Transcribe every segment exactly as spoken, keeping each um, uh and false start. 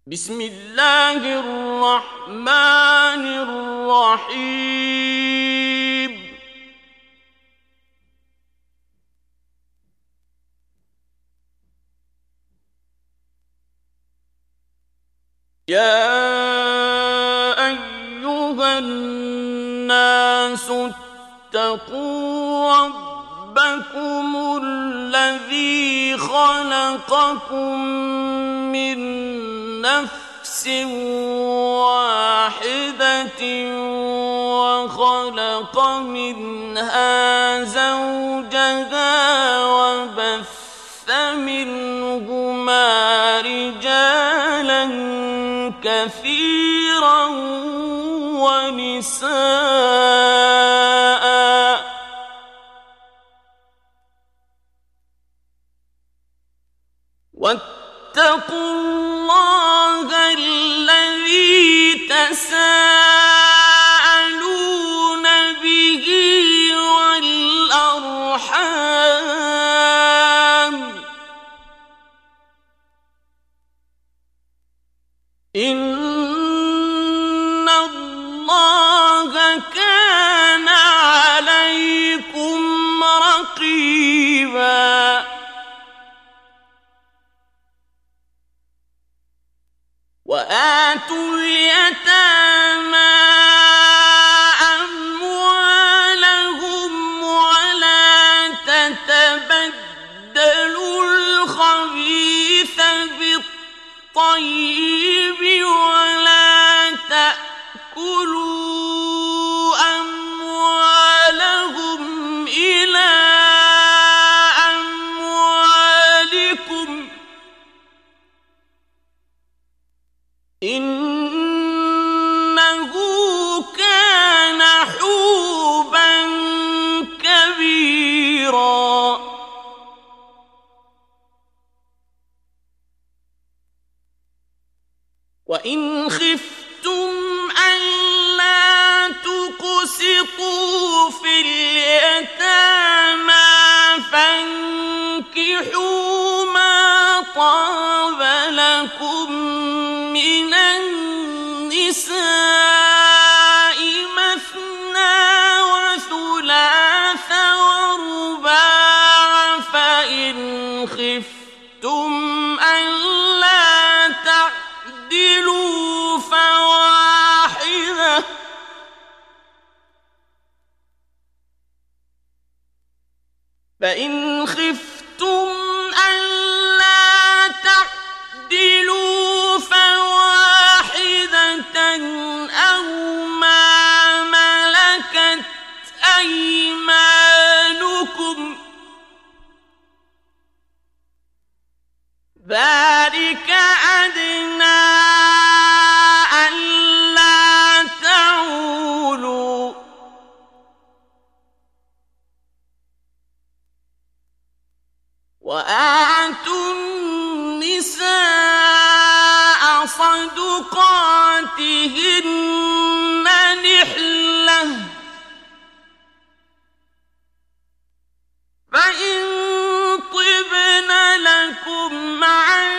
بسم الله الرحمن الرحيم. يا أيها الناس اتقوا ربكم الذي خلقكم من نفس واحدة وخلق منها زوجها وبث منهما رجالا كثيرا ونساء واتقوا الله الذي تساءلون به والأرحام إن الله كان عليكم رقيبا. وآتوا اليتامى أموالهم ولا تتبدلوا الخبيث بالطيب ولا تأكلوا أموالهم إلى أموالكم إنه كان حوبا كبيرا. وإن خفتم ألا تقسطوا في اليتامى فانكحوا ما طاب لكم من النساء مثنى وثلاث ورباع فإن خفتم ألا تعدلوا فواحدة فإن خفتم ألا تعدلوا فواحدة أو ما ملكت أيمانكم ذلك أدنى ألا تعولوا. وآتوا النساء صدقاتهن نحلة فإن طبن لكم عن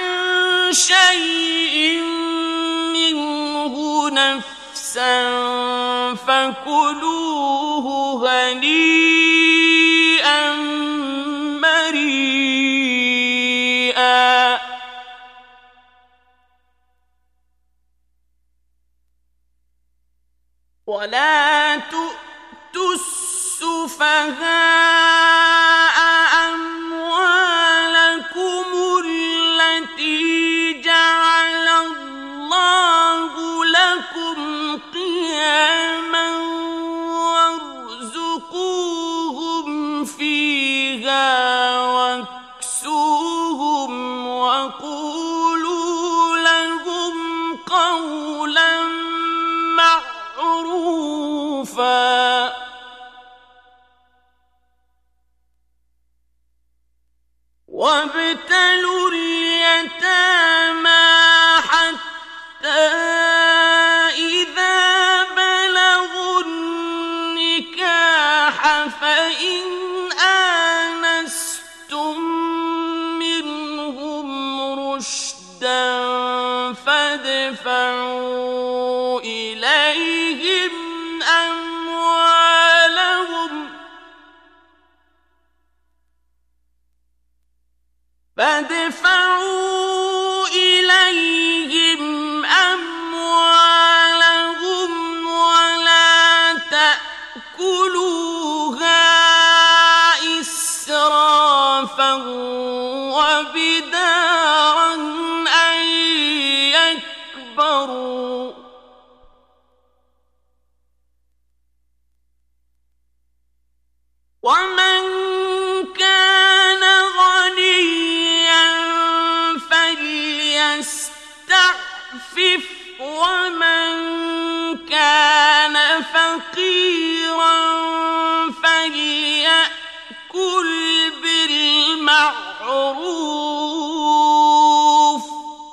شيء منه نفسا فكلوه هنيئا مريئا. ولا تؤتوا السفهاء أموالكم التي جعل الله لكم قياما وارزقوهم فيها واكسوهم وقولوا لهم قولا معروفا. فادفعوا إليهم أموالهم فادفعوا إليهم أموالهم ولا تأكلوها إسرافا وبدارا أن يكبروا ومن كان غنيا فليستعفف ومن كان فقيرا فليأكل بالمعروف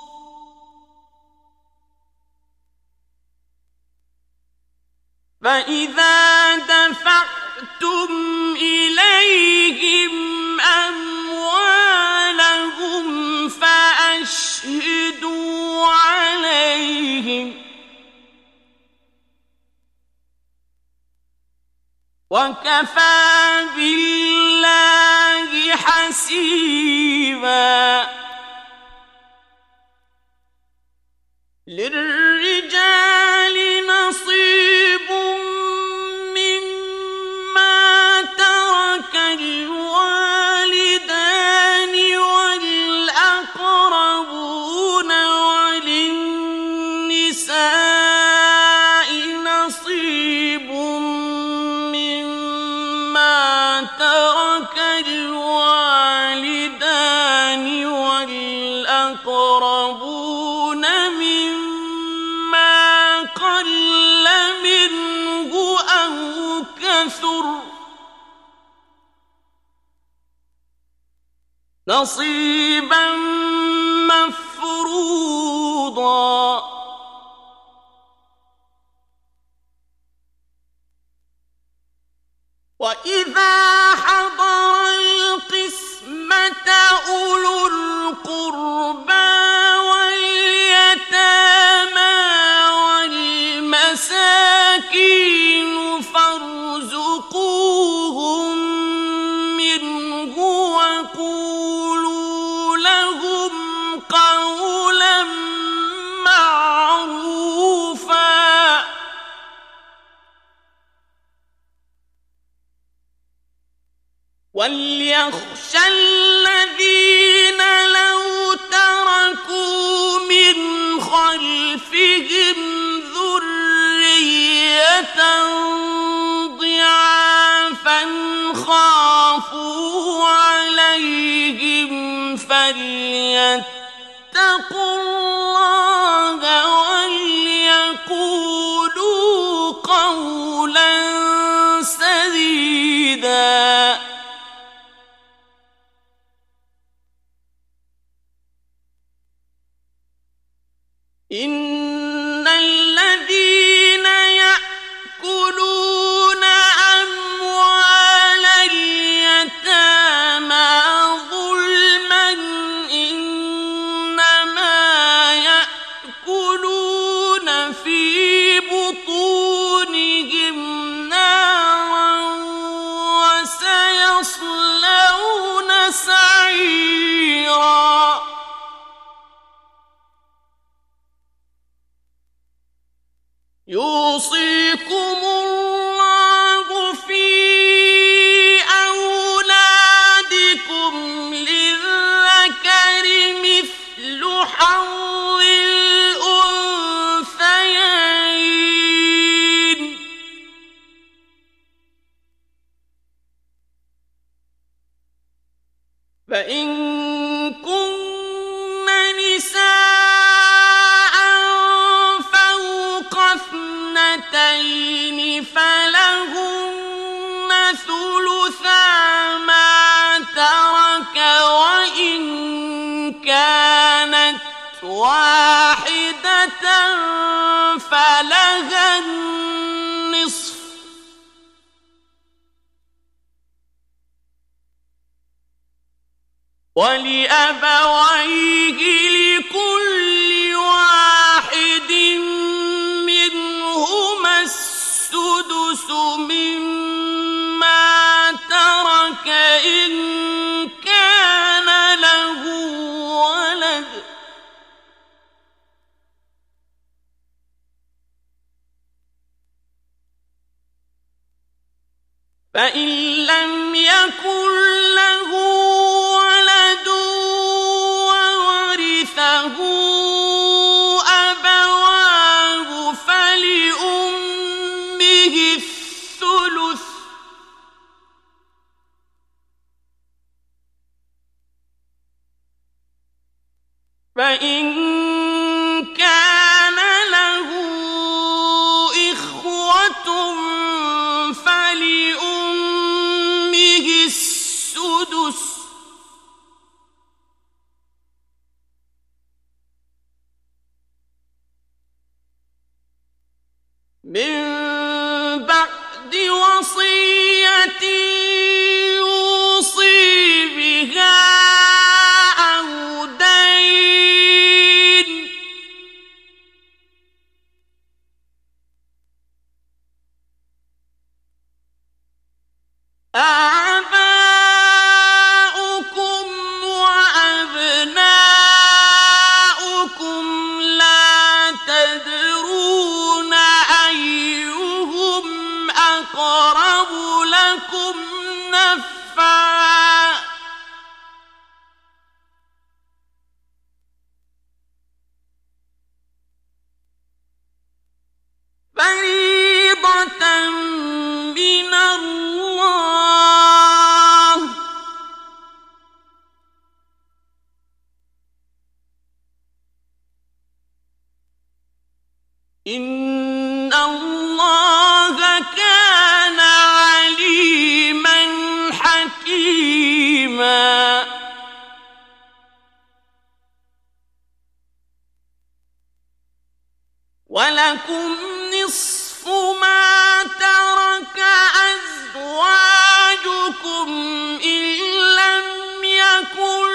فإذا دفعتم إليهم أموالهم فأشهدوا عليهم وكفى بالله حسيبا للرجال نصيب مما ترك الوالدان والأقربون وللنساء نصيب مما ترك الوالدان والأقربون مما قل منه أو كثر نصيبا مفروضا وإذا حضر القسمة أولو القربى واليتامى والمساكين فارزقوهم منه وقولوا لهم قولا معروفا وليخشى الذين لو تركوا من خلفهم ذرية ضعافا خافوا عليهم فليتقوا الله وليقولوا قولا سديدا إن الذين يأكلون أموال اليتامى ظلما إنما يأكلون في بطونهم نارا وسيصلون سعيرا يوصيكم الله في أولادكم للذكر مثل حظ الأنثيين فإن كن نساء فوق اثنتين فلهن ثلثا ما ترك وإن كانت واحدة فلها النصف ولأبويه لكل واحد فإن لم يكن له ولد وورثه أبواه فلأمه الثلث فإن كان له إخوة فلأمه السدس من بعد وصية يوصي بها أو دين آباؤكم وأبناؤكم لا تدرون أيهم أقرب لكم نفعا فريضة من الله إن الله كان عليما حكيما ولكم نصف ما ترك أزواجكم إن لم يكن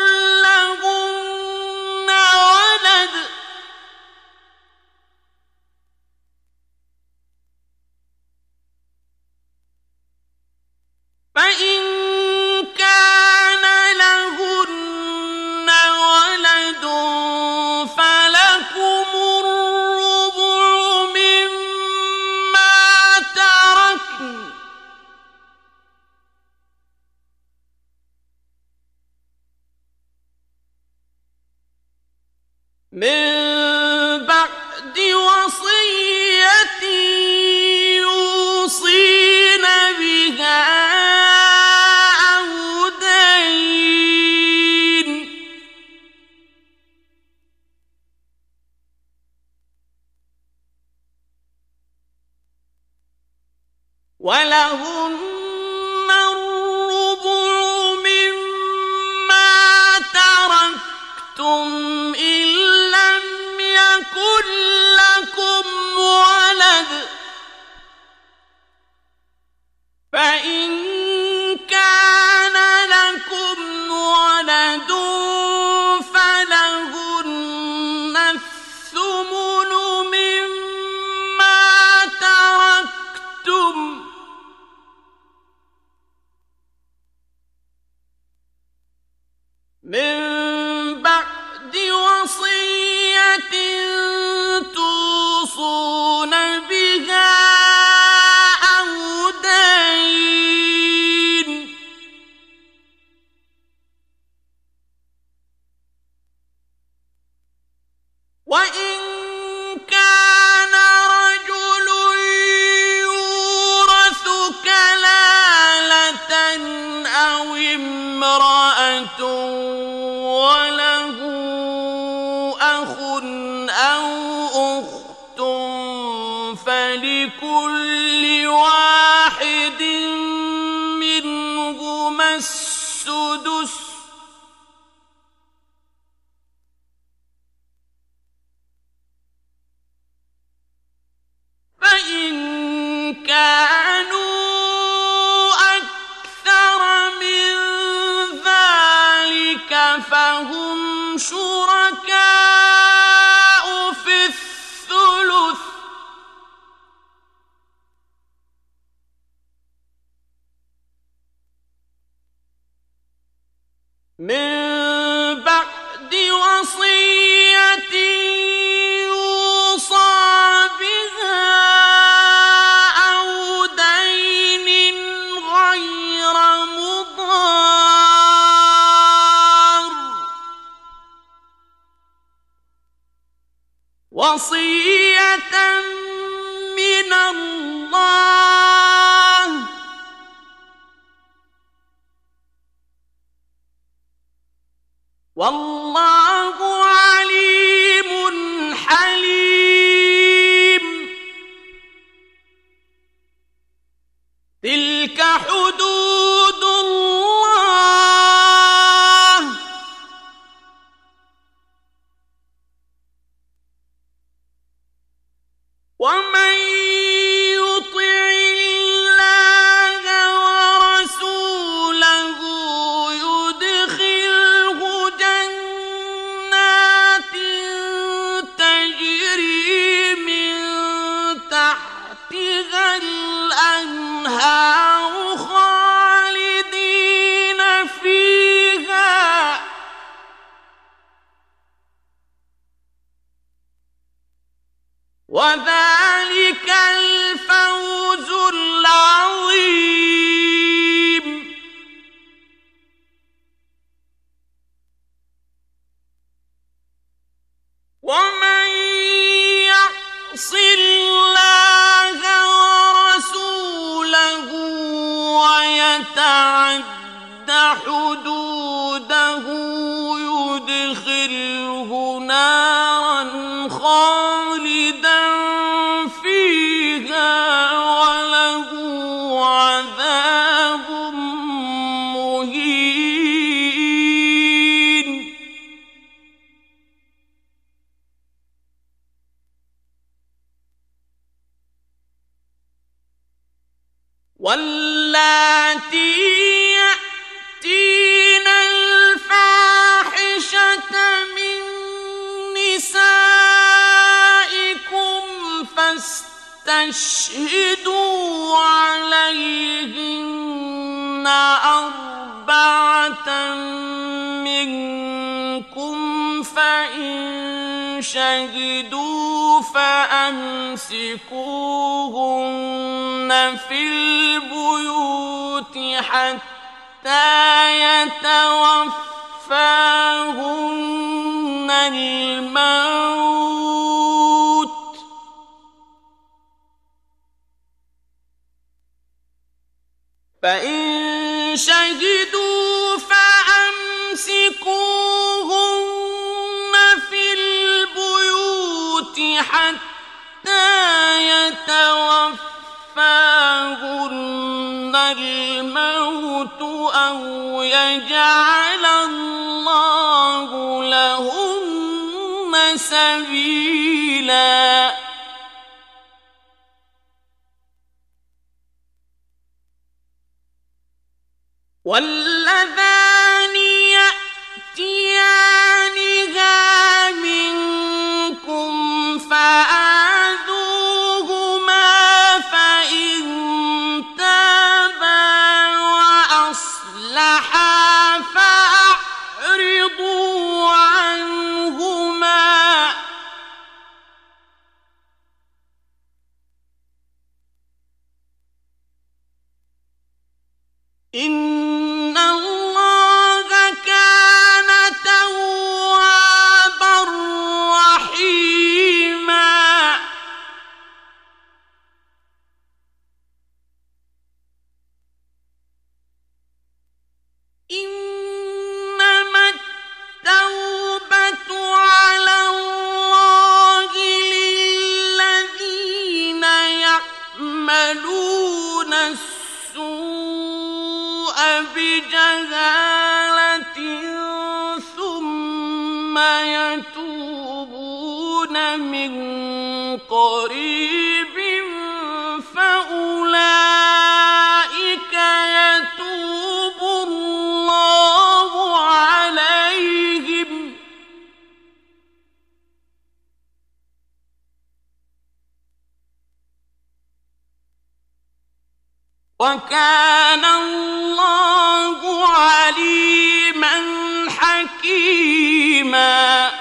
لهن ولد فإن كان لهن ولد فلكم الربع مما تركن من بعد وصية يوصين بها أو دين ولهن الربع مما تركتم إن لم يكن لكم ولد فإن كان لكم ولد فلهن الثمن مما تركتم من بعد وصية توصون بها أو دين وإن كان رجل يورث كلالة أو امرأة وله أخ أو أخت فلكل واحد منهما السدس فإن كانوا أكثر من ذلك فهم شركاء في الثلث من بعد وصية يوصى بها أو دين غير وصية من الله والله عليم حليم. تلك حدود الله ومن يطع الله ورسوله يدخله جنات تجري من تحتها الأنهار خالدين فيها وذلك الفوز العظيم. ومن يعص الله ورسوله ويتعد حدوده يدخله نارا خالدا فيها وله عذاب مهين. واللاتي يأتين الفاحشة من نسائكم فاستشهدوا عليهن أربعة منكم فإن شهدوا فأمسكوهن في البيوت حتى يتوفاهن الموت فإن شهدوا فأمسكوهن في البيوت حتى يتوفاهن الموت أو يجعل الله لهن سبيلا. واللذان يأتيانها منكم فآذوهما فإن تابا وأصلحا فأعرضوا عنهما إن الله كان توابا رحيما. إنما التوبة على الله للذين يعملون السوء بجهالة ثم يتوبون من قريب فأولئك يتوب الله عليهم وكان الله عليما حكيما.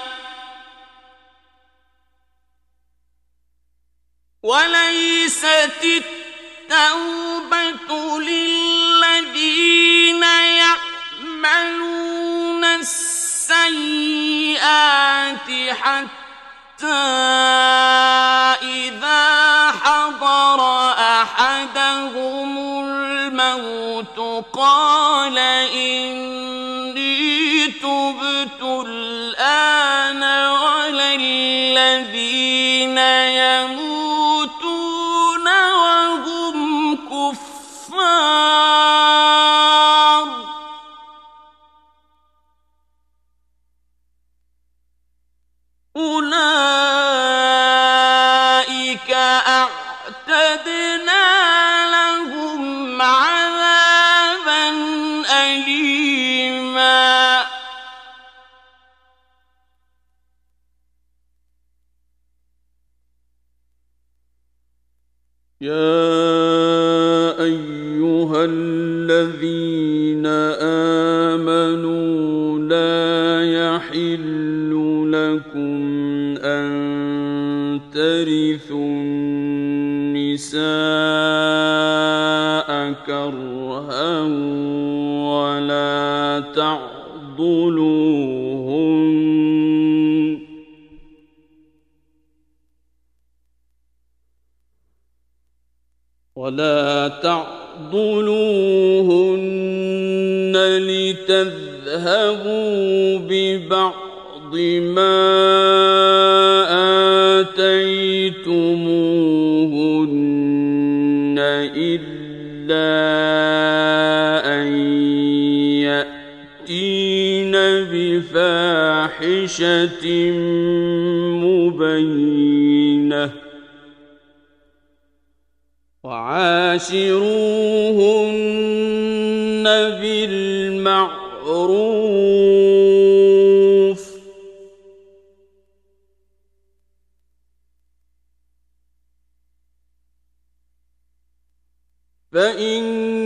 وليست التوبة للذين يعملون السيئات حتى إذا حضر أحدهم الموت قال إني تبت الآن ولا الذين يموتون وهم كفار أولئك أعتدنا لهم عذابا أليما يا أيها الذين آمنوا لا يحل لكم أن ترثوا النساء كرها ولا تعضلوهن ولا تعضلوهن لتذهبوا ببعض ما آتيتموهن إلا أن يأتين بفاحشة مبينة وعاشروهن بالمعروف فإن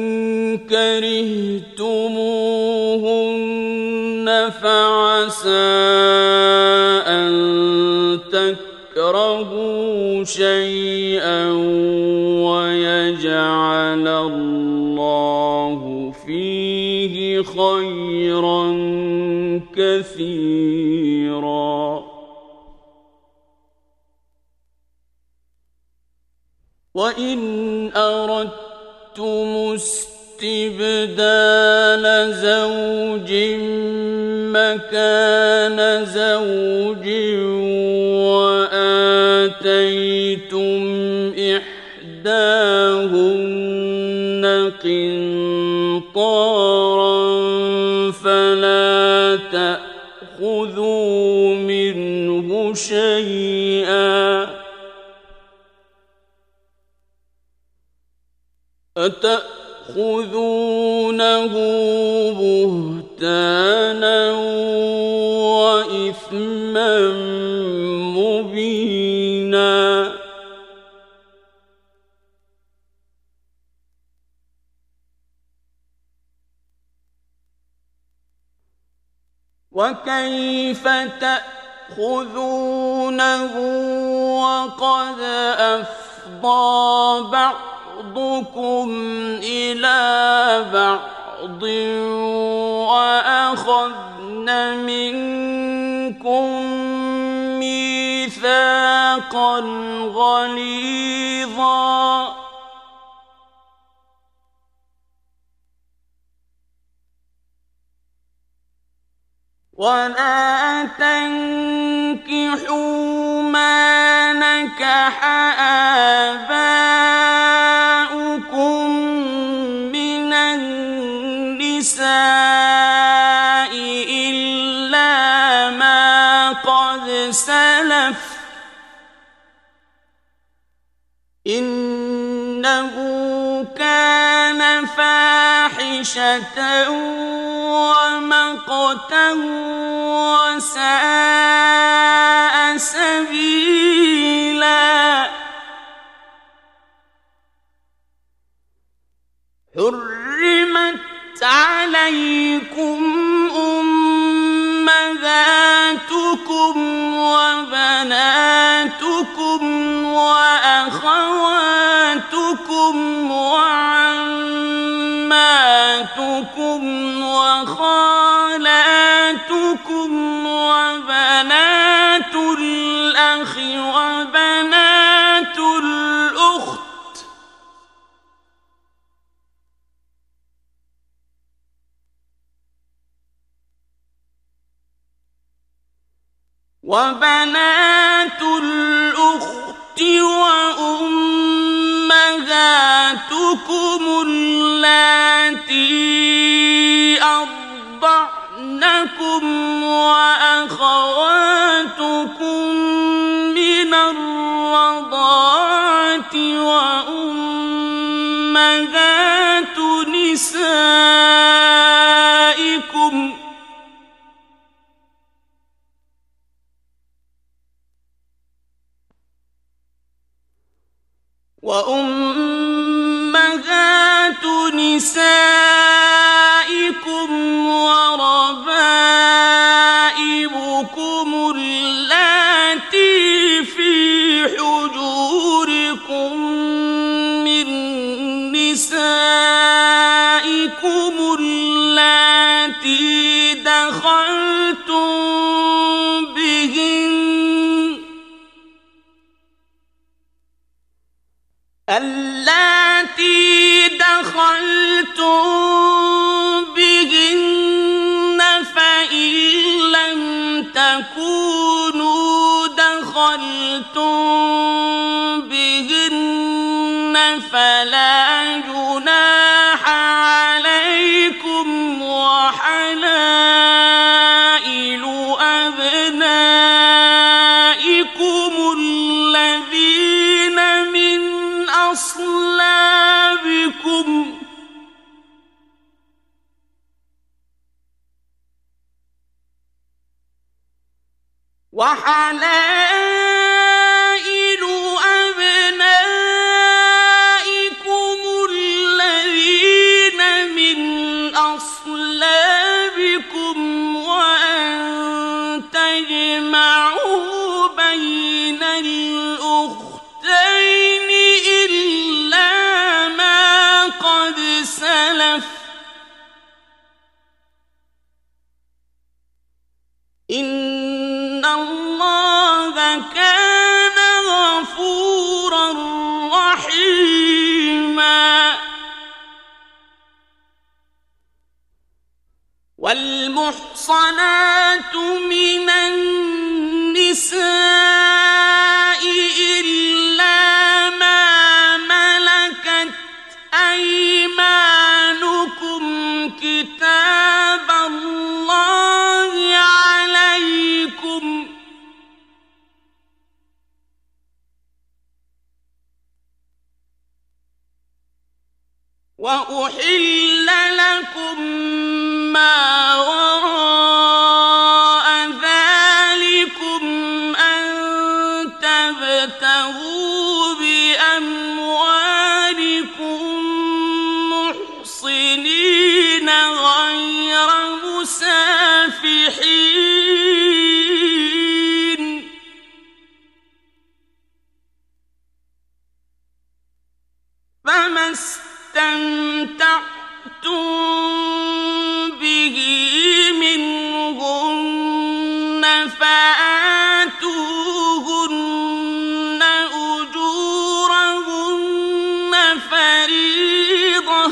كرهتموهن فعسى أن تكرهوا شيئا ويجعل الله فيه خيرا كثيرا وإن أردتم استبدال زوج مكان زوج وآتيتم إحداهن قنطارا فلا تأخذوا منه شيئا أتأخذونه بهتانا وإثما مبينا وكيف تأخذونه وقد أفضى بعضكم إلى بعض وأخذن منكم ميثاقا غليظا ولا تنكحوا ما نكح آباؤكم من النساء إلا ما قد سلف إنه كان فاحشة ومقتا وساء سبيلا حرمت عليكم أمهاتكم وبناتكم وأخواتكم وعماتكم وخالاتكم وبنات الأخ وبنات الأخت وبنات الأخت وأمهاتكم اللاتي أرضعنكم وأخواتكم من الرضاعة وأمهات نسائكم وأمهات نسائكم وربائبكم اللاتي في حجوركم من نسائكم اللاتي دخلتم بهن اللاتي دخلتم بهن فإن لم تكونوا دخلتم بهن فلا جناح عليكم وحلائل أبنائكم الذين من أصلابكم وحلائل أبنائكم الذين من أصلابكم وأن تجمعوا بين الأختين إلا ما قد سلف إن الله كان غفورا رحيما والمحصنات من النساء إلا ما ملكت أيمانكم كتاب الله عليكم وأحل لكم ما وراء ذلكم أن تبتغوا بأموالكم محصنين غير مسافحين فما استمتعتم به منهن فآتوهن أجورهن فريضة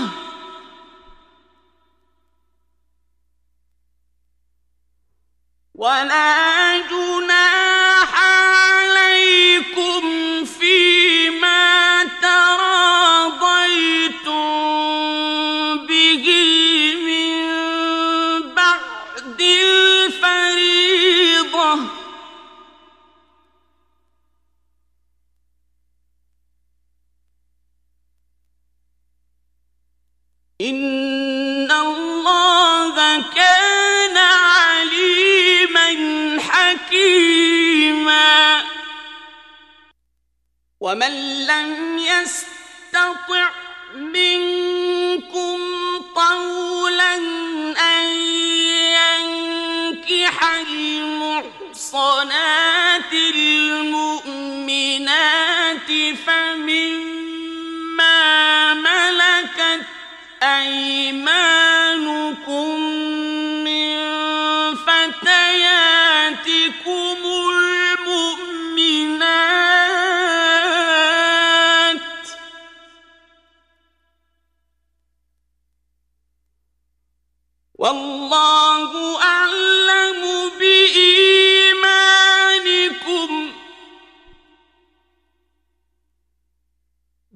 ولا جناح عليكم فيما تراضيتم به من بعد الفريضة إن الله كان عليما حكيما ومن لم يستطع منكم طولا أن ينكح المحصنات المؤمنات فمما ملكت أيمانكم من فتياتكم المؤمنات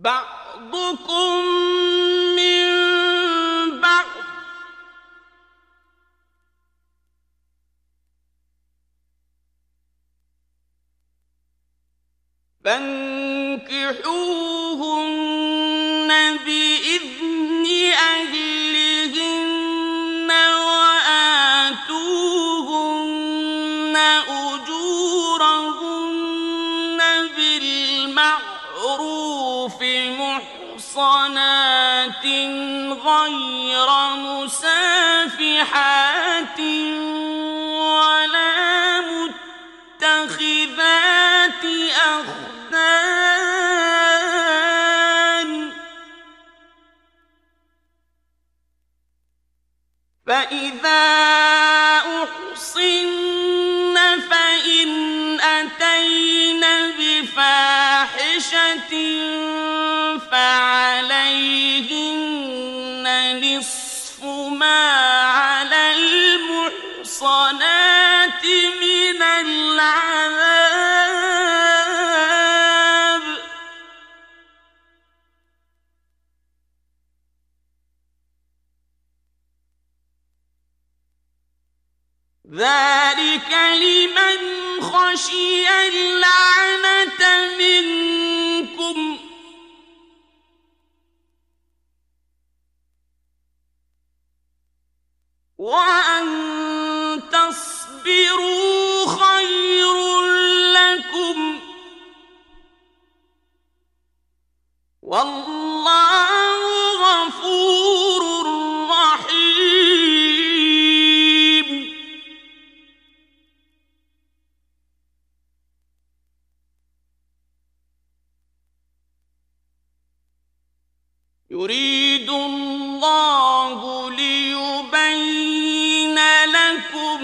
بعضكم من بعض فانكحوهن بإذن أهلهن وآتوهن أجورهن بالمعروف محصنات غير مسافحات ولا متخذات أخدان فإذا أحصن فإن أتين بفاحشة فعليهن نصف ما على المحصنات من العذاب ذلك لمن خشي اللعنة منكم وأن تصبروا خير لكم والله غفور رحيم يريد الله ليبين لكم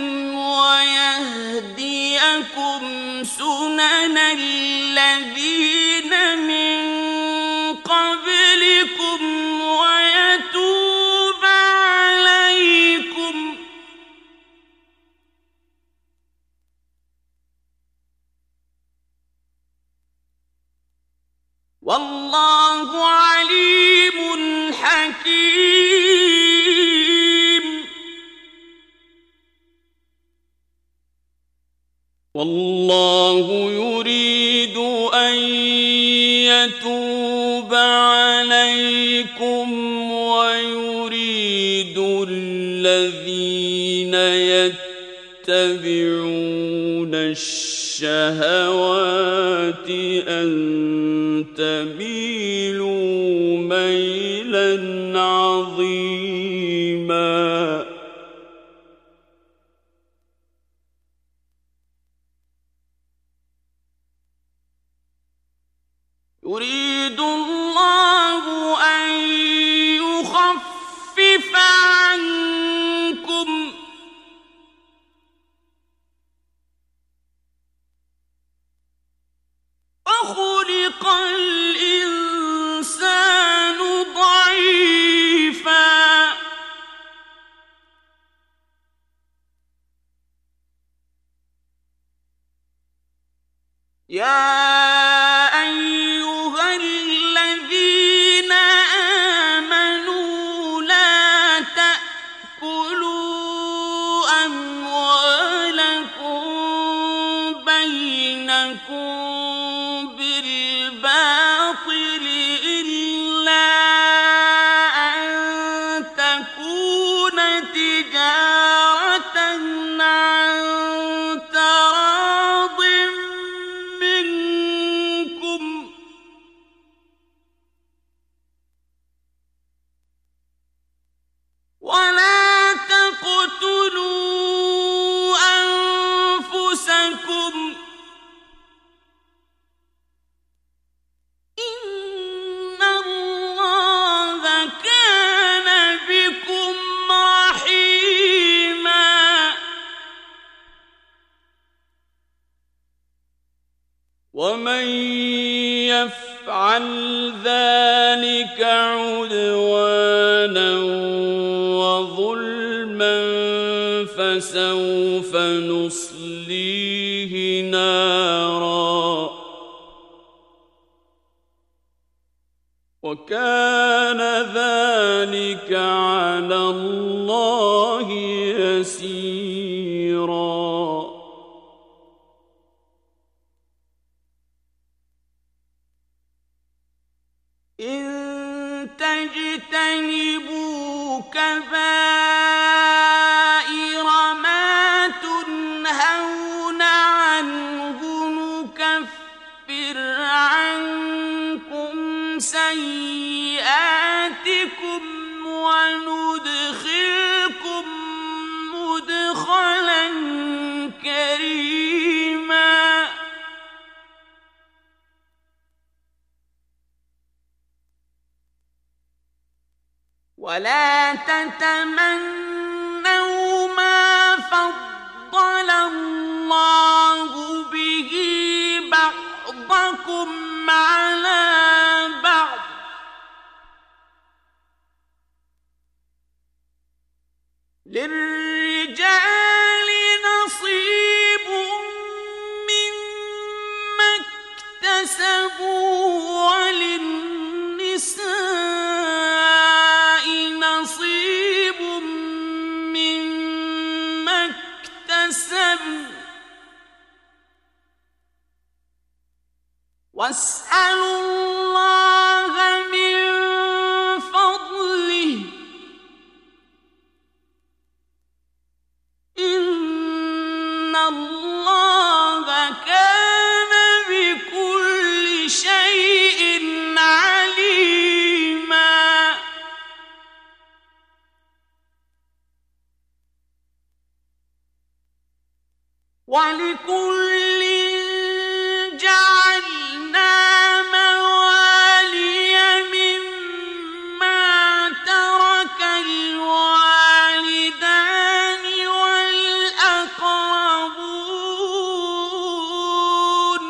ويهديكم سنن الذين من قبلكم ويتوب عليكم والله عليم حكيم والله يريد أن يتوب عليكم ويريد الذين يتبعون الشهوات أن تميلوا ميلا عظيما يريد الله أن يخفف عنكم وخلق الإنسان ضعيفا يا أيها الذين آمنوا لا تأكلوا أموالكم بينكم بالباطل إلا أن تكون تجارة عن تراض منكم ولا تقتلوا أنفسكم إن الله كان بكم رحيما ومن يفعل ذلك عدوانا وظلما فسوف نصليه نارا وكان ذلك على الله يسيرا. إن تجتنبوا كبائر ما تنهون عنه نكفر عنكم سيئاتكم وندخلكم مدخلا كريما. ولا تتمنوا ما فضل الله به بعضكم على بعض للرجال نصيب مما اكتسبوا وللنساء نصيب مما اكتسبن واسألوا الله من فضله إن الله كان بكل شيء عليما. ولكل جعلنا موالي مما ترك الوالدان والأقربون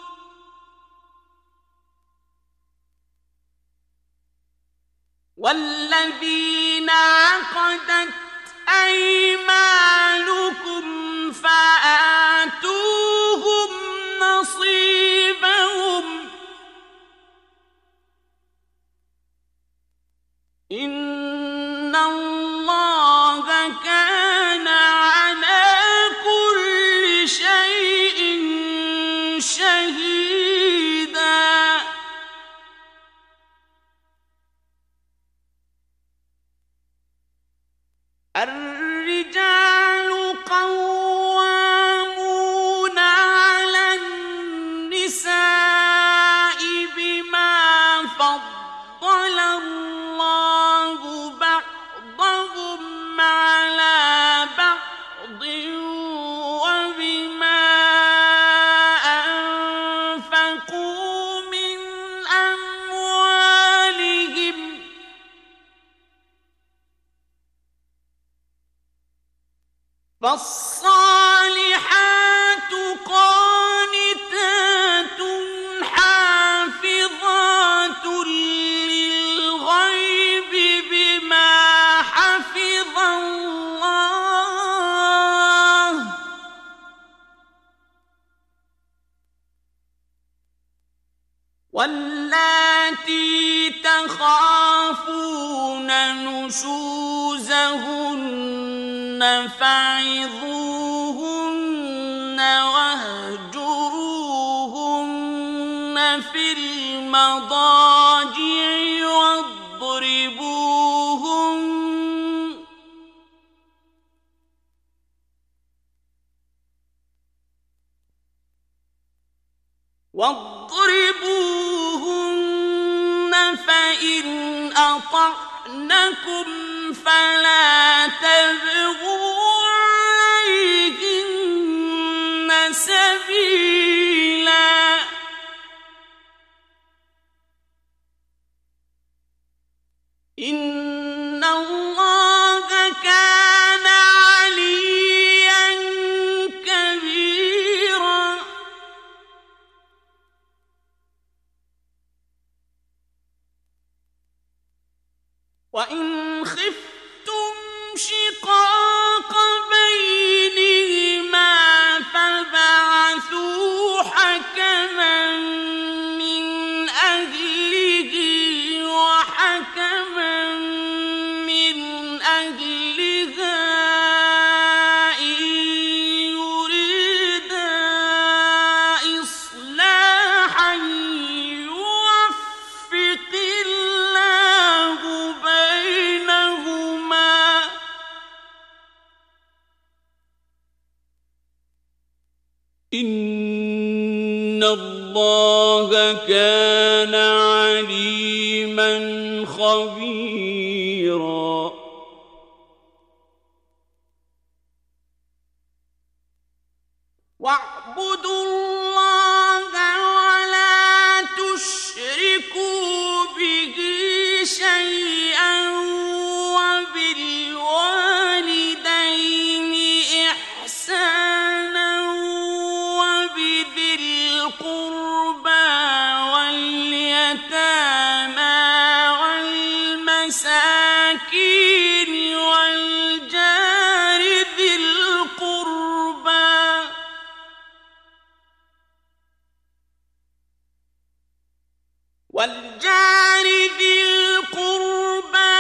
والذين عقدت أيمانكم فآتوهم نصيبهم إن الله كان على كل شيء شهيدا. الرجال قوامون على النساء بما فضل الله بعضهم على بعض وبما أنفقوا من أموالهم فالصالحات قانتات حافظات للغيب بما حفظ الله واللاتي تخافون نشوزهن فعظوهن واهجروهن في المضاجع واضربوهن واضربوهن فإن أطعنكم فلا تبغوا عليهن سبيلا إن الله كان عليا كبيرا. وإن خفتم شقاق بينهما فبعثوا حكما إن الله كان عليما خبيرا واعبدوا الله ولا تشركوا به شيئا وبالوالدين إحسانا وبذي القربى واليتامى والمساكين والجار ذي القربى والجار ذي القربى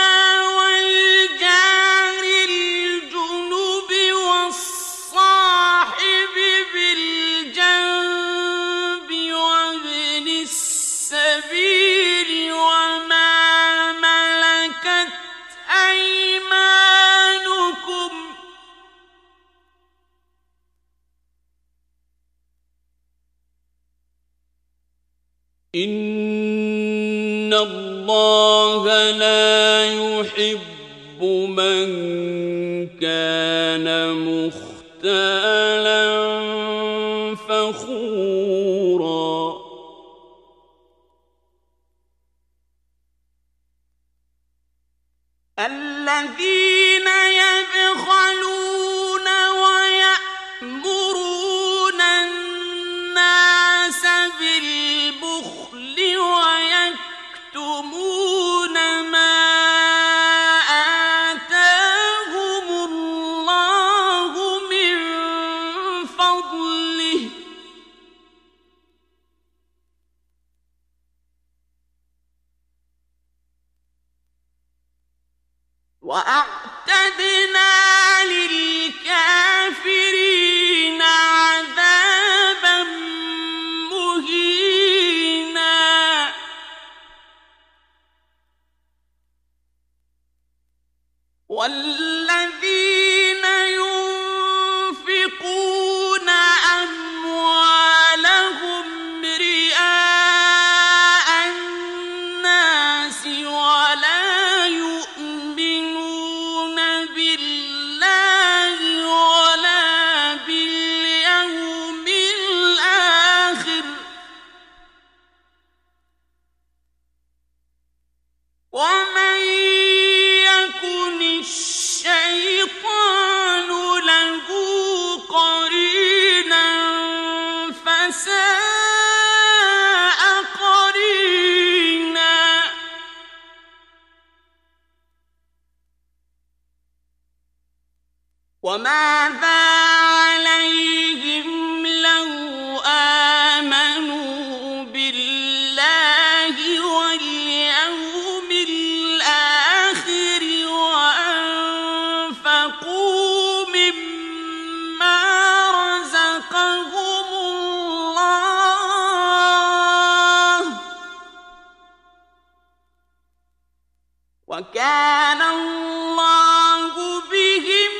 والجار الجنب والصاحب بالجنب وابن السبيل وما ملكت أيمانكم إن الله لا يحب من كان مختالا فخورا الذين يبخلون ويأمرون الناس بالبخل ويكتمون ما آتاهم الله من فضله وأعتدنا للكافرين عذابا مهينا والذين ينفقون أموالهم رئاء الناس ولا يؤمنون بالله ولا باليوم الآخر ومن يكن الشيطان له قرينا فساء قرينا وماذا عليهم لو آمنوا بالله واليوم الآخر وأنفقوا مما رزقهم الله وكان الله بهم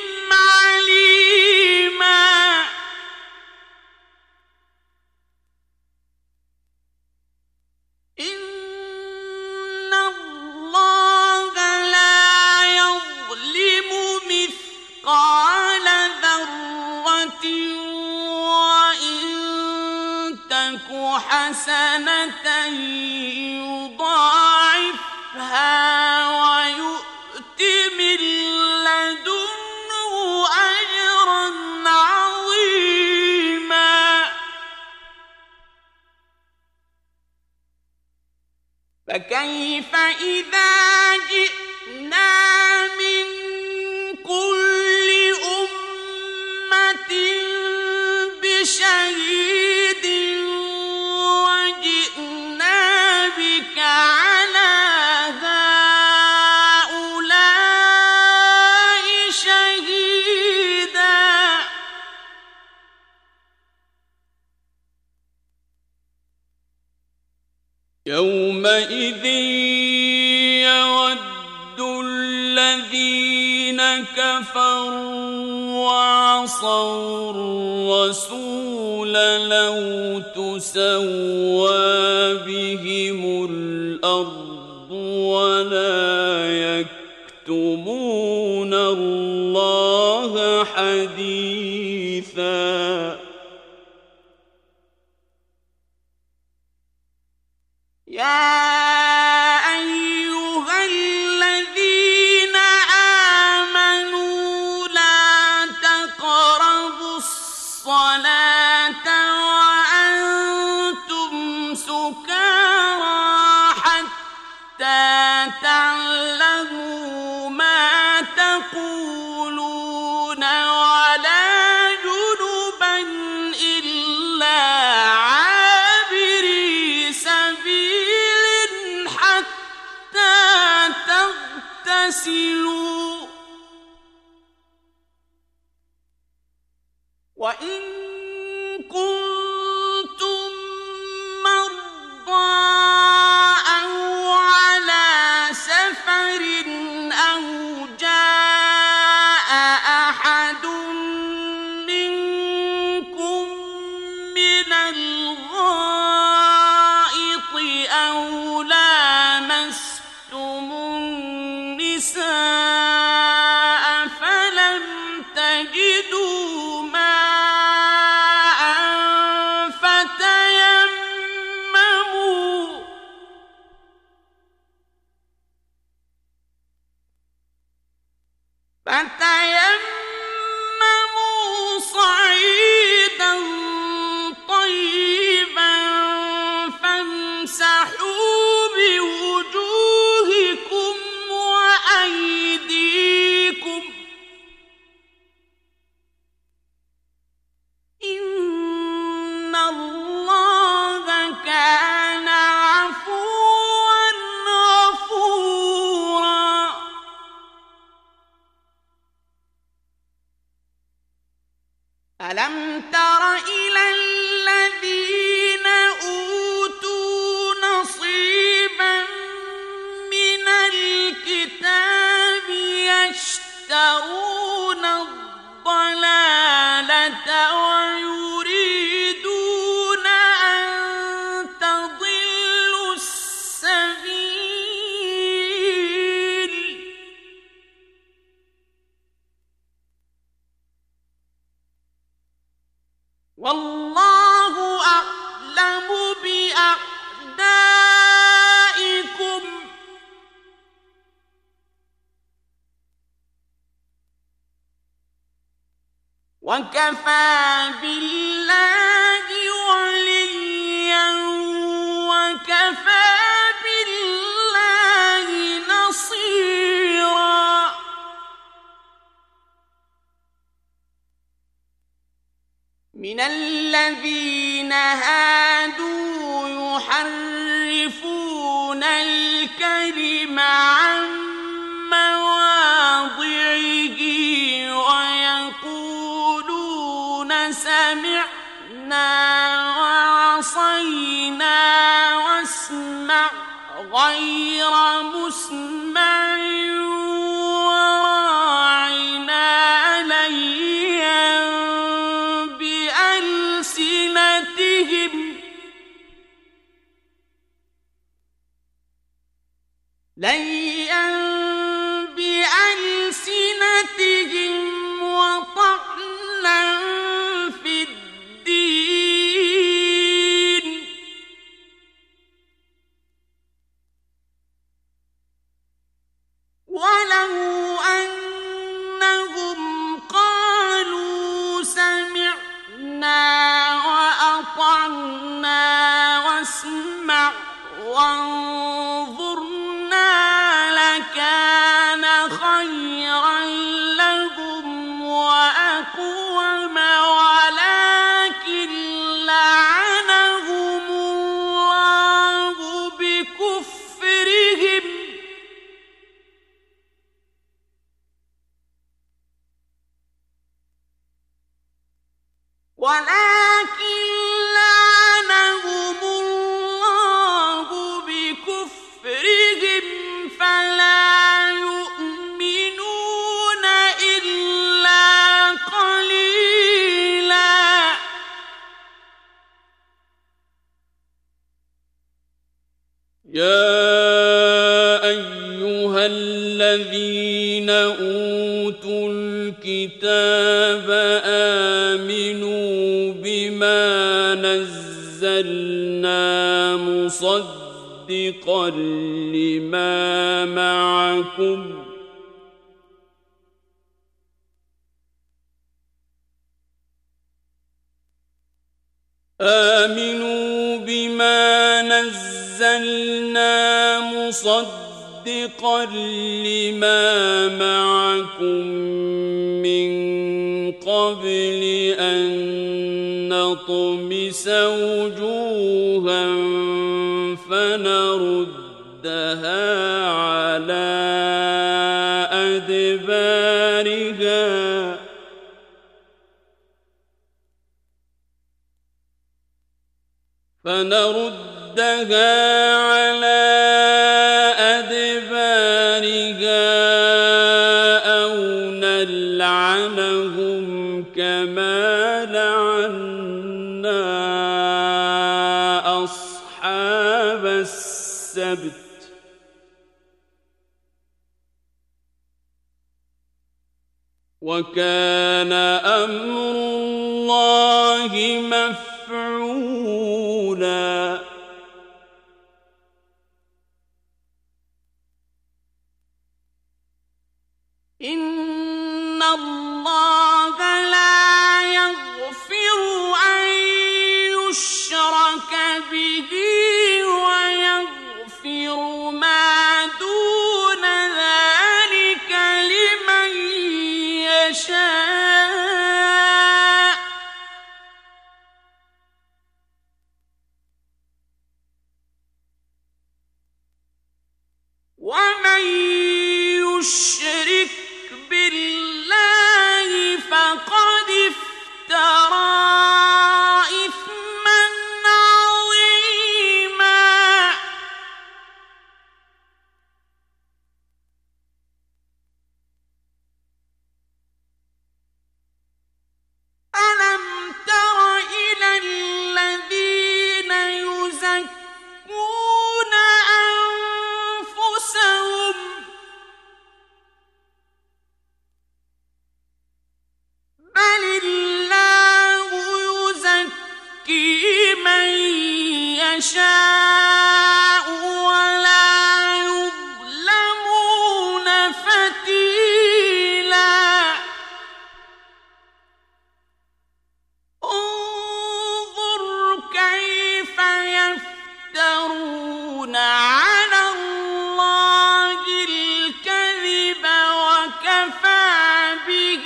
عليما إن الله لا يظلم مثقال ذرة وإن تك حسنة يضاعفها ويؤت من لدنه أجرا عظيما فكيف إذا جئنا من كل أمة بشهيد وجئنا بك على هؤلاء شهيدا يومئذ يود الذين كفروا وعصوا الرسول لو تسوى بهم الأرض ولا يكتمون الله حديثا يا وإن كنتم مرضى أو على سفر أو جاء أحد منكم من الغائط أو لامستم النساء فلم تجدوا ماء فتيمموا فتيمموا صعيدا طيبا فامسحوا بوجوهكم وأيديكم إن الله كان عفوا غفورا ألم تر إلى الذين أوتوا نصيبا من الكتاب يشترون الضلالة ويريدون أن تضلوا السبيل والله أعلم بأعدائكم وكفى بالله وليا وكفى بالله نصيرا من الذين هادوا يحرفون الكلم عن مواضعه ويقولون سمعنا وعصينا واسمع غير مسمع وراعنا ليا بألسنتهم ليا بألسنتهم وطعنا في الدين ولو أنهم قالوا سمعنا وأطعنا واسمع وانظرنا لكان خيرا لهم وأقوم ولكن لعنهم الله بكفرهم ولكن لعنهم الله بكفرهم يا أيها الذين أوتوا الكتاب آمنوا بما نزلنا مصدقا لما معكم آمنوا بما نزلنا مصدقا لما معكم من قبل أن نطمس وجوها فنردها على أدبارها فنردها على أدبارها أو نلعنهم كما لعنا أصحاب السبت وكان أمر الله مفعولا إن الله لا يغفر أن يشرك به ويغفر ما دون ذلك لمن يشاء ومن يشرك بالله فقد افترى إثما عظيما ألم تر إلى الذين يزكون أنفسهم بل الله يزكي من يشاء ولا يظلمون فتيلا انظر كيف يفترون على الله الكذب وكفى به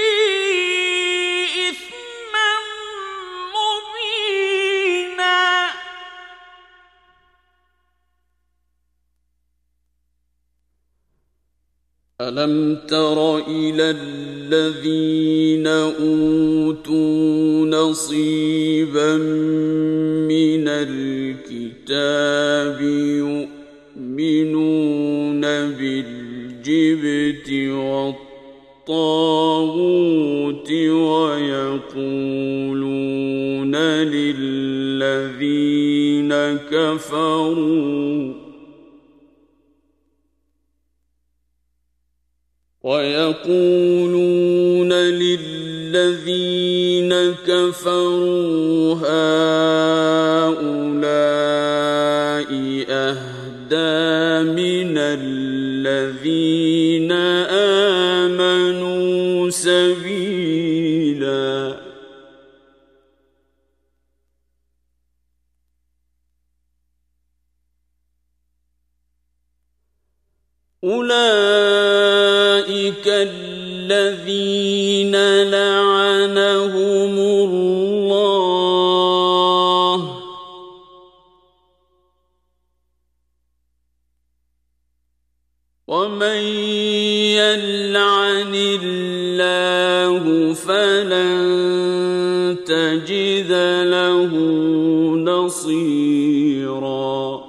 إثما مبينا ألم تر إلى الذين أوتوا نصيبا من الكتاب يؤمنون بالجبت والطاغوت ويقولون للذين كفروا ويقولون للذين كفروا هؤلاء أهدى من الذين آمنوا سبيلا أولئك الذين لعنهم الله ومن يلعن الله فلن تجد له نصيرا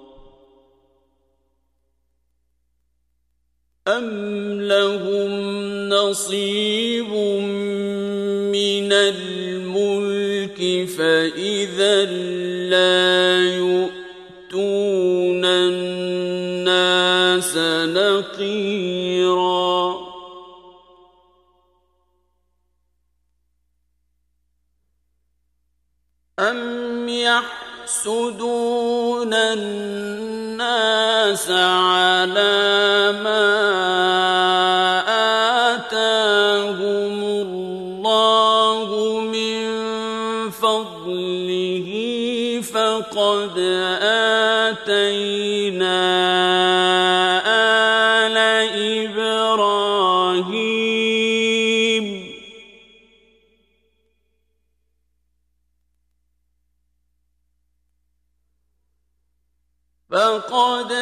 أم لهم نصيب من الملك فإذا لا يؤتون يحسدون الناس على ما آتاهم الله من فضله فقد آتينا آل إبراهيم فقد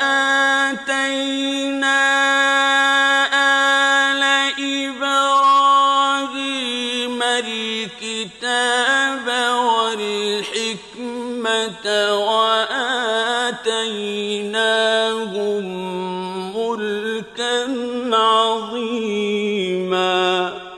آتينا آل إبراهيم الكتاب والحكمة وآتيناهم ملكا عظيما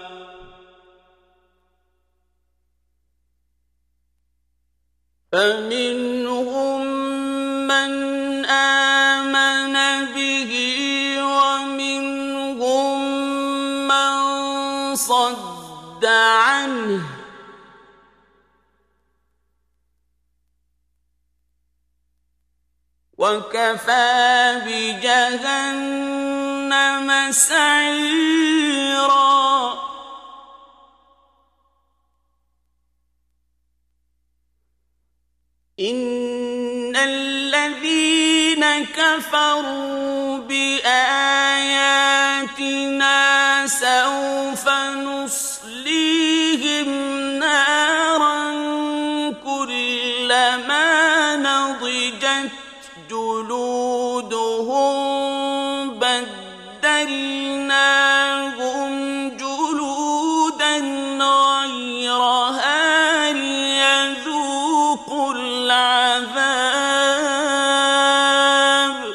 فمنهم من آمن به ومنهم من صد عنه وكفى بجهنم سعيرا إن الذين كفروا بآياتنا سوف نصليهم نارا كلما نضجت جلودهم بدلناهم جلودا غيرها ليذوقوا العذاب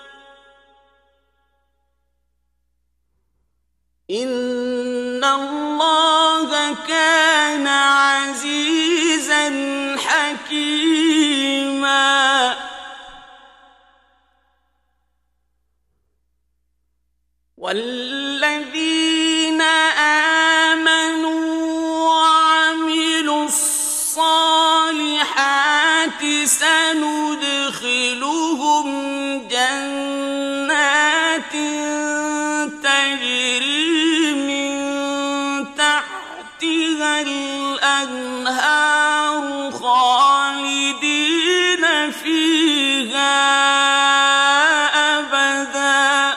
إن الله كان عزيزا حكيما والذين آمنوا وعملوا الصالحات سندخلهم جنات تجري من تحتها الأنهار خالدين فيها أبدا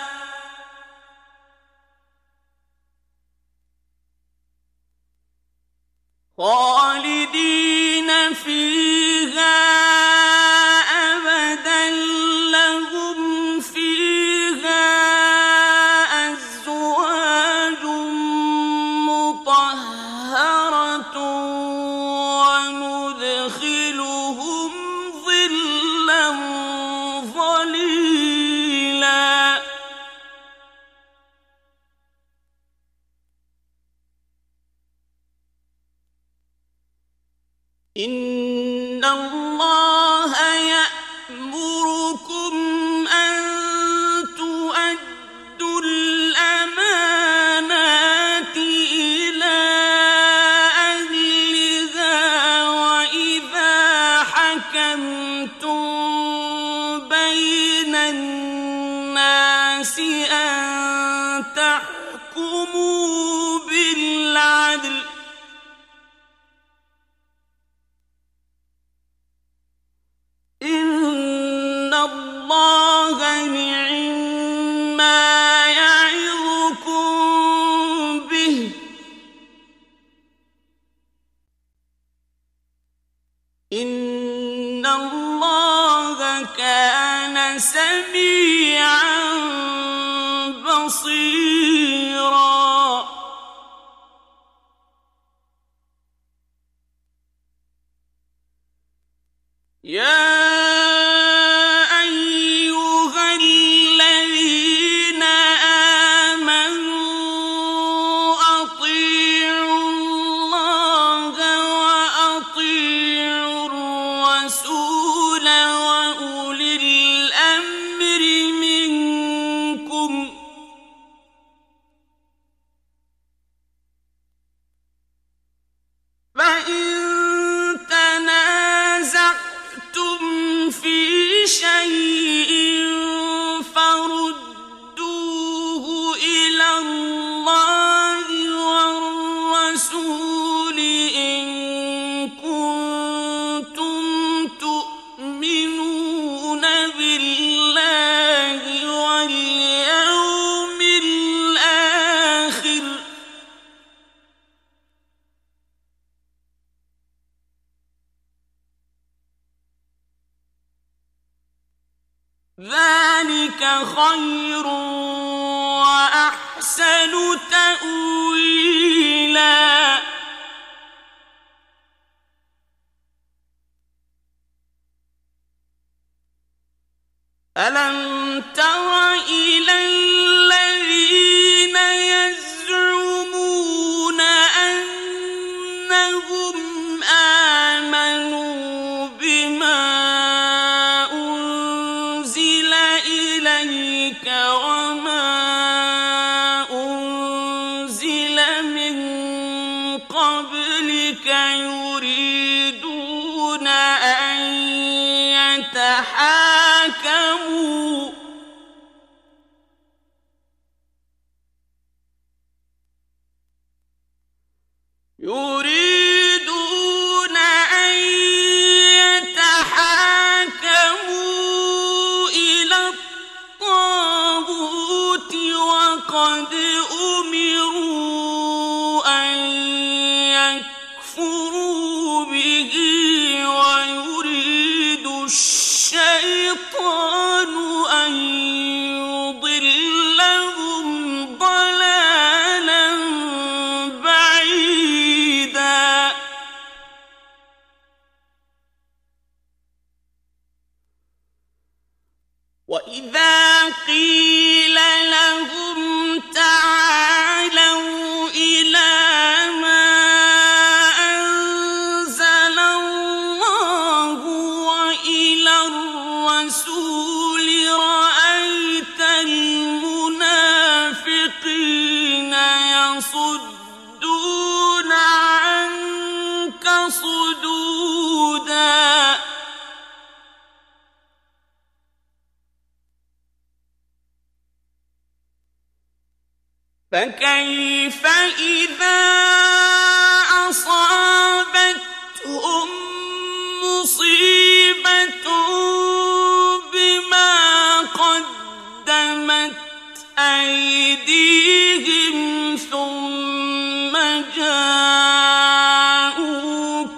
خالدين فيها أبدا لهم فيها أزواج مطهرة وندخلهم ظلا ظليلا إن الله يأمركم أن تؤدوا الأمانات إلى أهلها وإذا حكمتم بين الناس أن تحكموا بالعدل إن الله نعما يعظكم به إن الله كان سميعا بصيرا يا أيها الذين آمنوا أطيعوا الله وأطيعوا الرسول وأولي الأمر منكم بالله واليوم الآخر ذلك خير وأحسن تأويلا. ألم تر إلى الذين يزعمون أنهم آمنوا بما أنزل إليك وما أنزل من قبلك يريدون أن يتحاكموا يريدون أن يتحاكموا إلى الطاغوت وقد أمروا أن يكفروا به ويريد الشيطان أن يضلهم ضلالا بعيدا. وإذا قيل لهم تعالوا إلى ما أنزل الله وإلى الرسول رأيت المنافقين يصدون عنك صدودا. فكيف إذا أصابتهم مصيبة بما قدمت أيديهم ثم جاءوك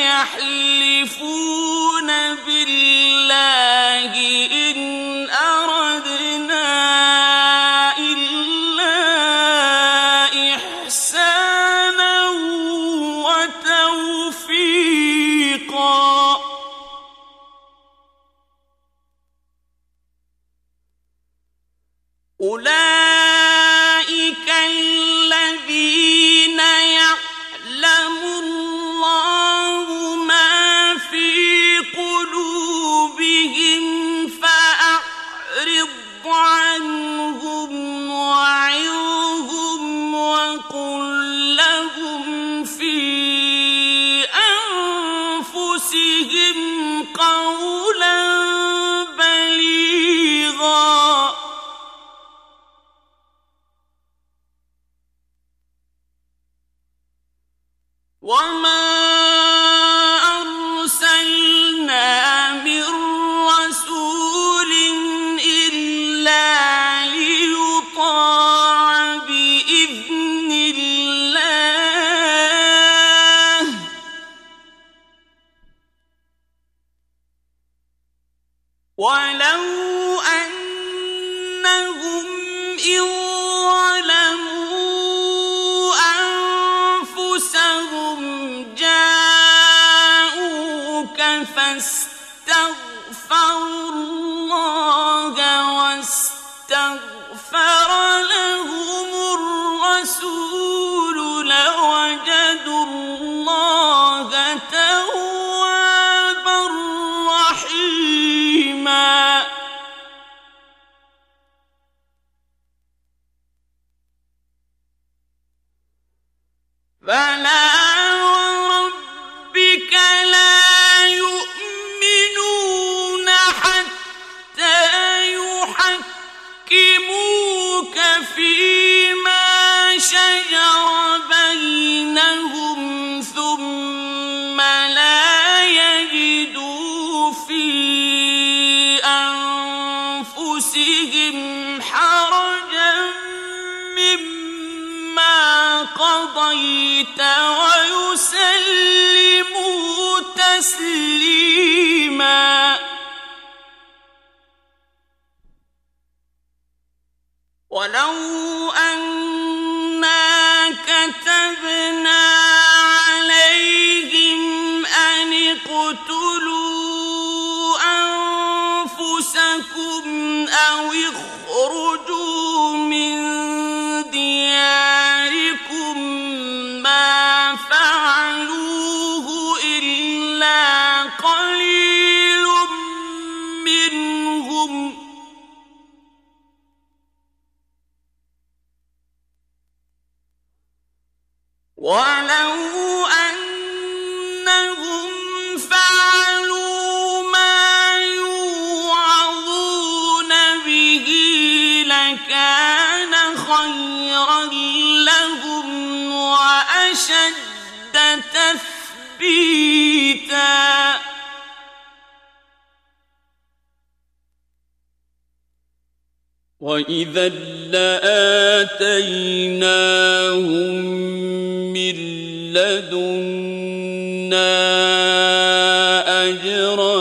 يحلفون بالله إن أردنا إلا إحسانا وتوفيقا. أولئك الذين يعلم الله ما في قلوبهم فأعرض عنهم وعظهم وقل لهم في أنفسهم قولا بليغا. وما أرسلنا من رسول إلا ليطاع بإذن الله ولو أنهم إذ ظلموا أنفسهم جاءوك فاستغفروا الله واستغفر لهم الرسول لوجدوا الله توابا رحيما. أنفسهم حرجا مما قضيت ويسلموا تسليما. ولو أنا كتبنا عليهم أن اقتلوا أنفسكم أو اخرجوا من دياركم ما فعلوه إلا قليل منهم. ولو أنهم فعلوا ما يوعظون به لكان خيرا لهم وأشد تثبيتا. وإذا لآتيناهم من لدنا أجرا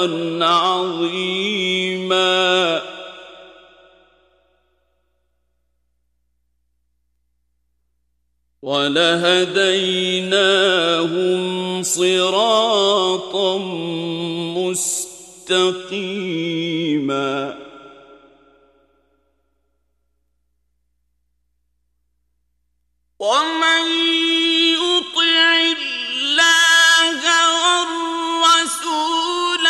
عظيما. ولهديناهم صراطا مستقيما. ومن يطع الله والرسول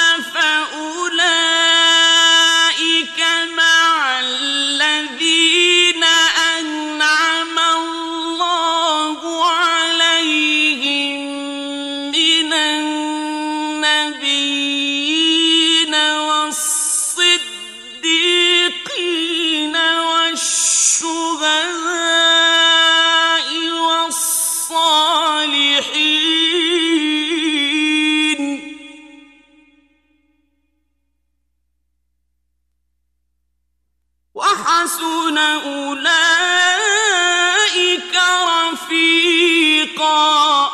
فأولئك مع الذين أنعم الله عليهم من النبيين والصديقين والشهداء وحسن أولئك رفيقا.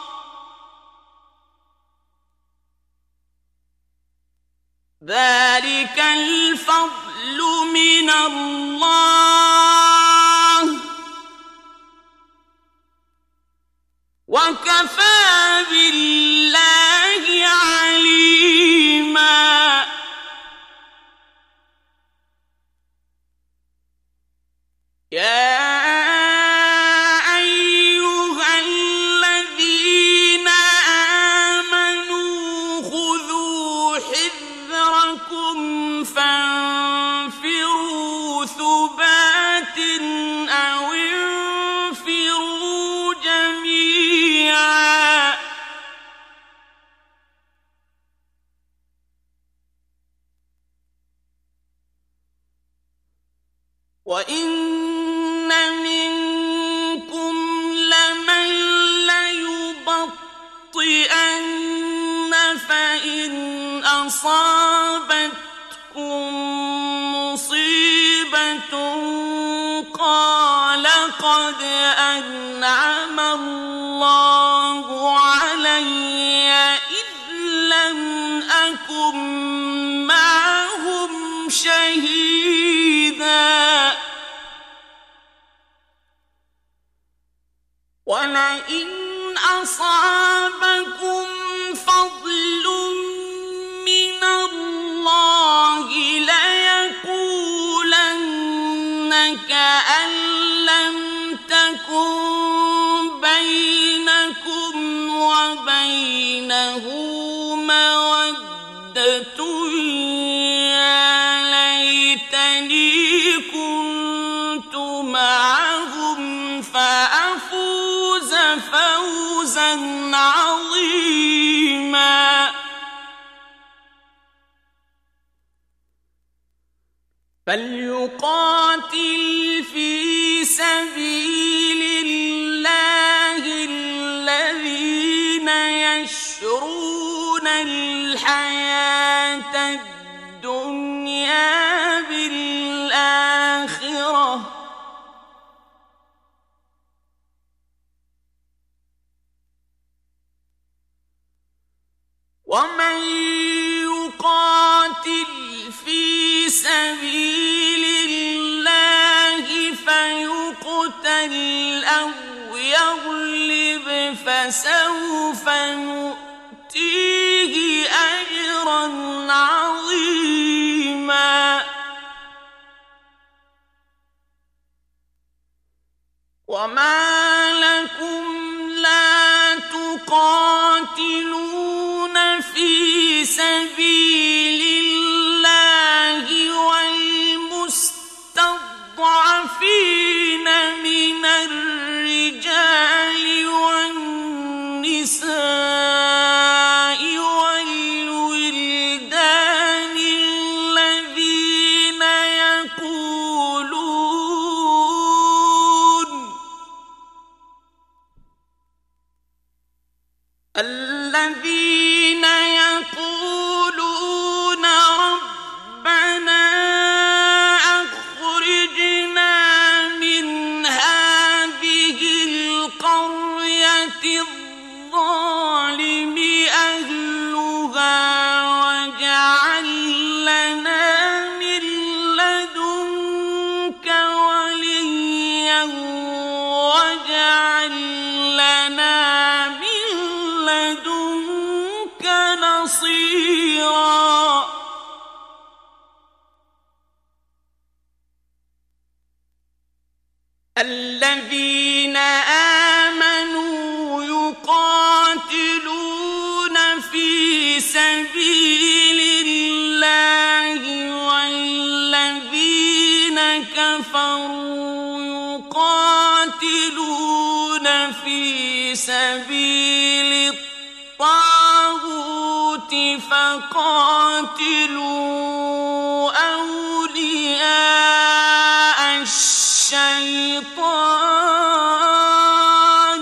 ذلك الفضل من الله وكفى بالله عليما. يا أيها الذين آمنوا خذوا حذركم فانفروا ثبات أو انفروا جميعا. وإن منكم لمن ليبطئن فإن أصابتكم مصيبة قال قد أنعم الله علي إذ لم أكن معهم شهيدا. ولئن أصابكم فضل من الله ليقولن كأن لم تكن بينكم وبينه مودة يا ليتني كنت معهم فأفوز فوزا عظيما. فليقاتل في سبيل الله الذين يشرون الحياة الدنيا بالآخرة يتملل أو يغلب فسوف نؤتيه أجرا عظيما وما لكم لا تقاتلون في سبيل الله والمستضعفين من الرجال والنساء والولدان الذين يقولون الذين يقولون ربنا أخرجنا من هذه القرية الظالم أهلها واجعل لنا من لدنك وليا واجعل لنا من لدنك نصيرا الذين آمنوا يقاتلون في سبيل الله والذين كفروا يقاتلون في سبيل الطاغوت فقاتلوا أولياء الشيطان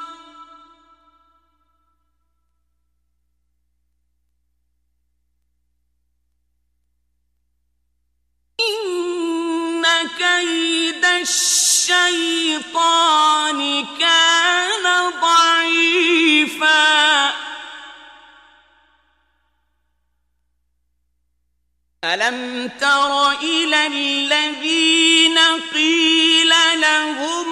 إن كيد الشيطان كان ضعيفا ألم تر إلى الذين قيل لهم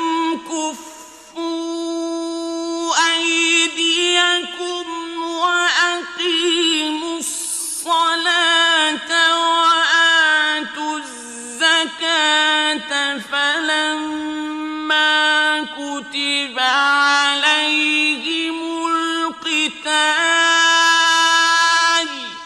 كفوا أيديكم وأقيموا الصلاة وآتوا الزكاة فلما كتب عليهم القتال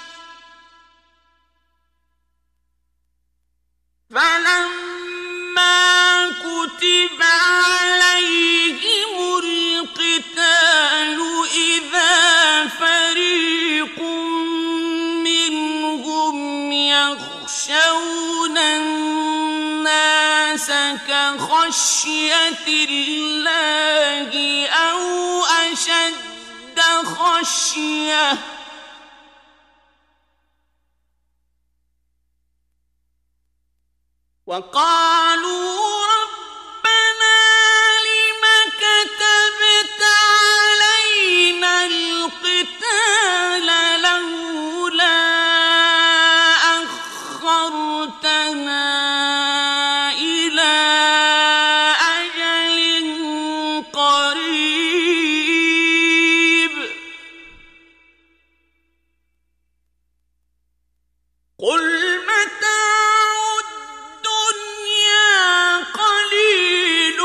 فلما كتب عليهم القتال إذا فريق منهم يخشون الناس كخشية الله أو أشد خشية وقالوا ربنا لم كتبت علينا القتال لولا أخرتنا إلى أجل قريب قل متاع الدنيا قليل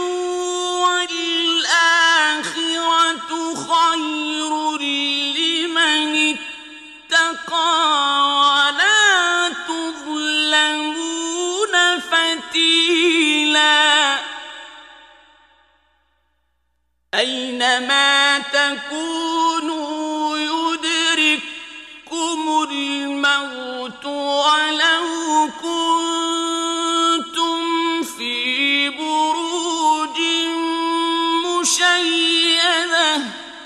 والآخرة خير لمن اتقى ولا تظلمون فتيلا أينما تكونوا يدرككم الموت ولو كنتم في بروج مشيدة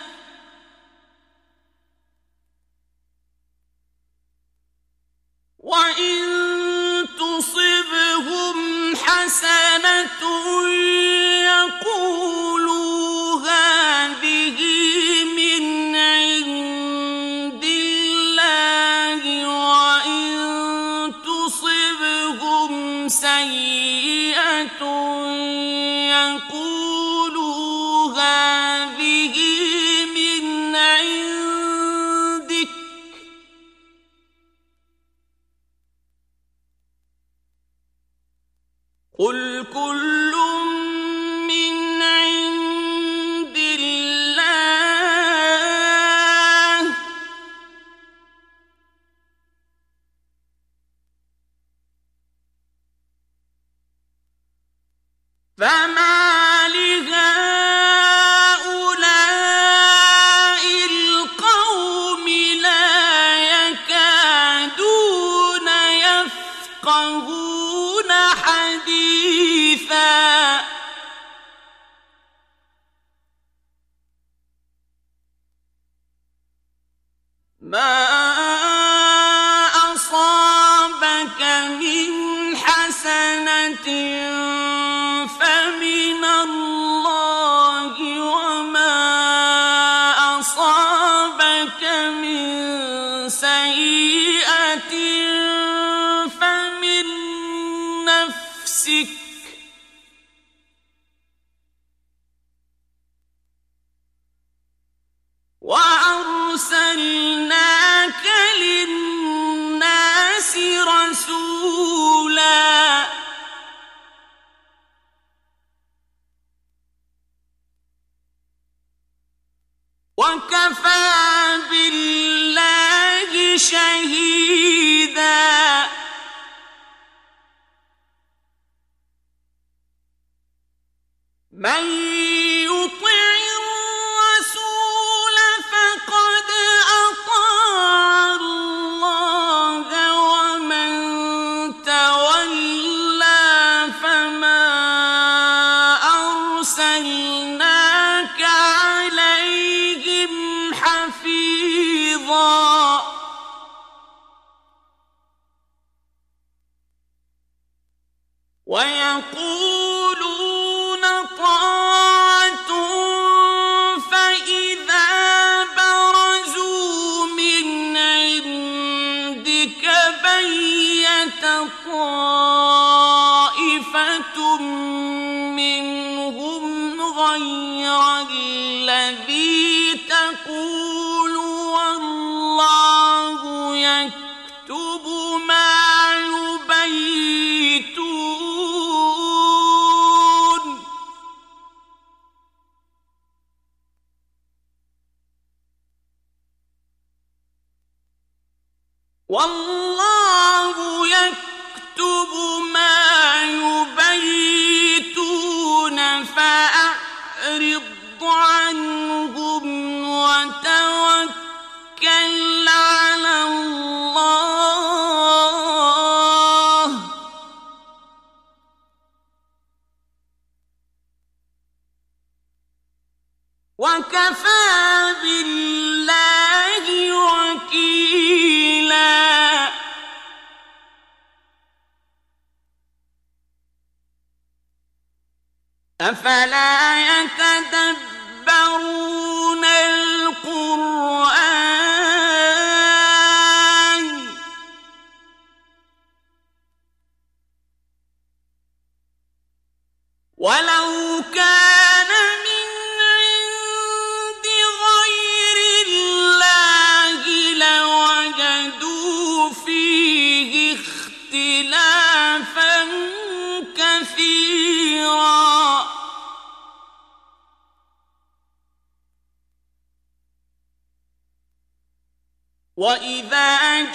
وإن تصبهم حسنة يقولوا هذه من عند الله وإن تصبهم سيئة يقولوا هذه من عندك قل كل من عند الله فما لهؤلاء القوم لا يكادون يفقهون حديثا ما أصابك من حسنة فمن الله وما أصابك من سيئة فمن نفسك وأرسلناك للناس رسولا وكفى بالله شهيدا من يطع الرسول فقد أطاع الله ومن تولى فما أرسلناك عليهم حفيظا ويقولون طاعة فإذا برزوا من عندك بيت طائفة منهم غير الذي تقول والله يكتب ما يبيتون والله يكتب ما يبيتون فأعرض عنهم وتوكل على الله وكفى بالله وكيلا أفلا يتدبرون القرآن ولو كان من عند غير الله لوجدوا فيه اختلافا كثيرا وإذا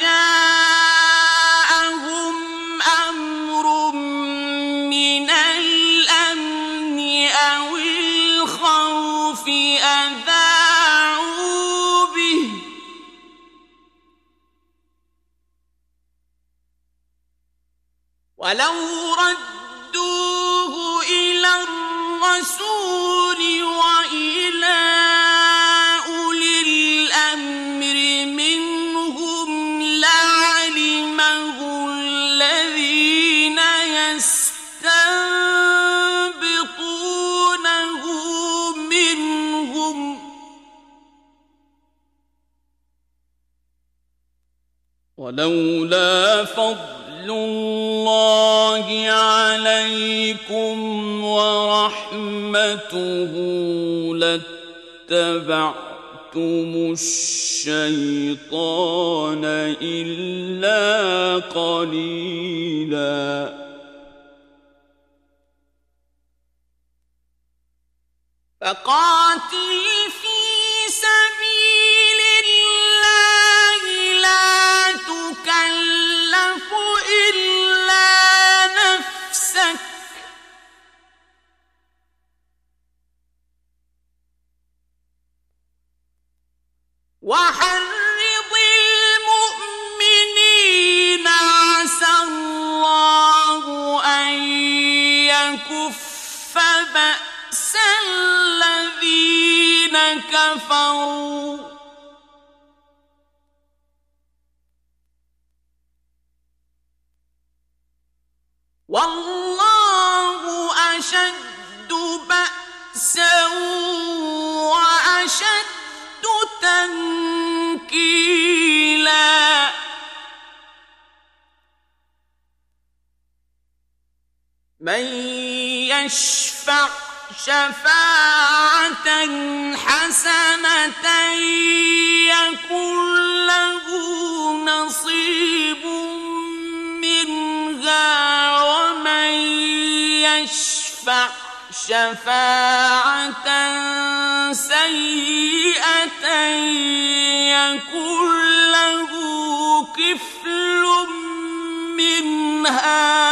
جاءهم أمر من الأمن أو الخوف أذاعوا به ولو ردوه إلى الرسول وإلى أولي الأمر منهم لعلمه الذين يستنبطونه منهم ولولا فضل الله عليكم ورحمته رحمته لاتبعتم الشيطان إلا قليلا فقاتل في سبيل الله لا تكلف إلا نفسك وحرض المؤمنين عسى الله أن يكف بأس الذين كفروا والله أشد بأسا وأشد تنكيلا من يشفع شفاعة حسنة يكن له نصيب منها ومن يشفع شفاعة سيئة يكن له كفل منها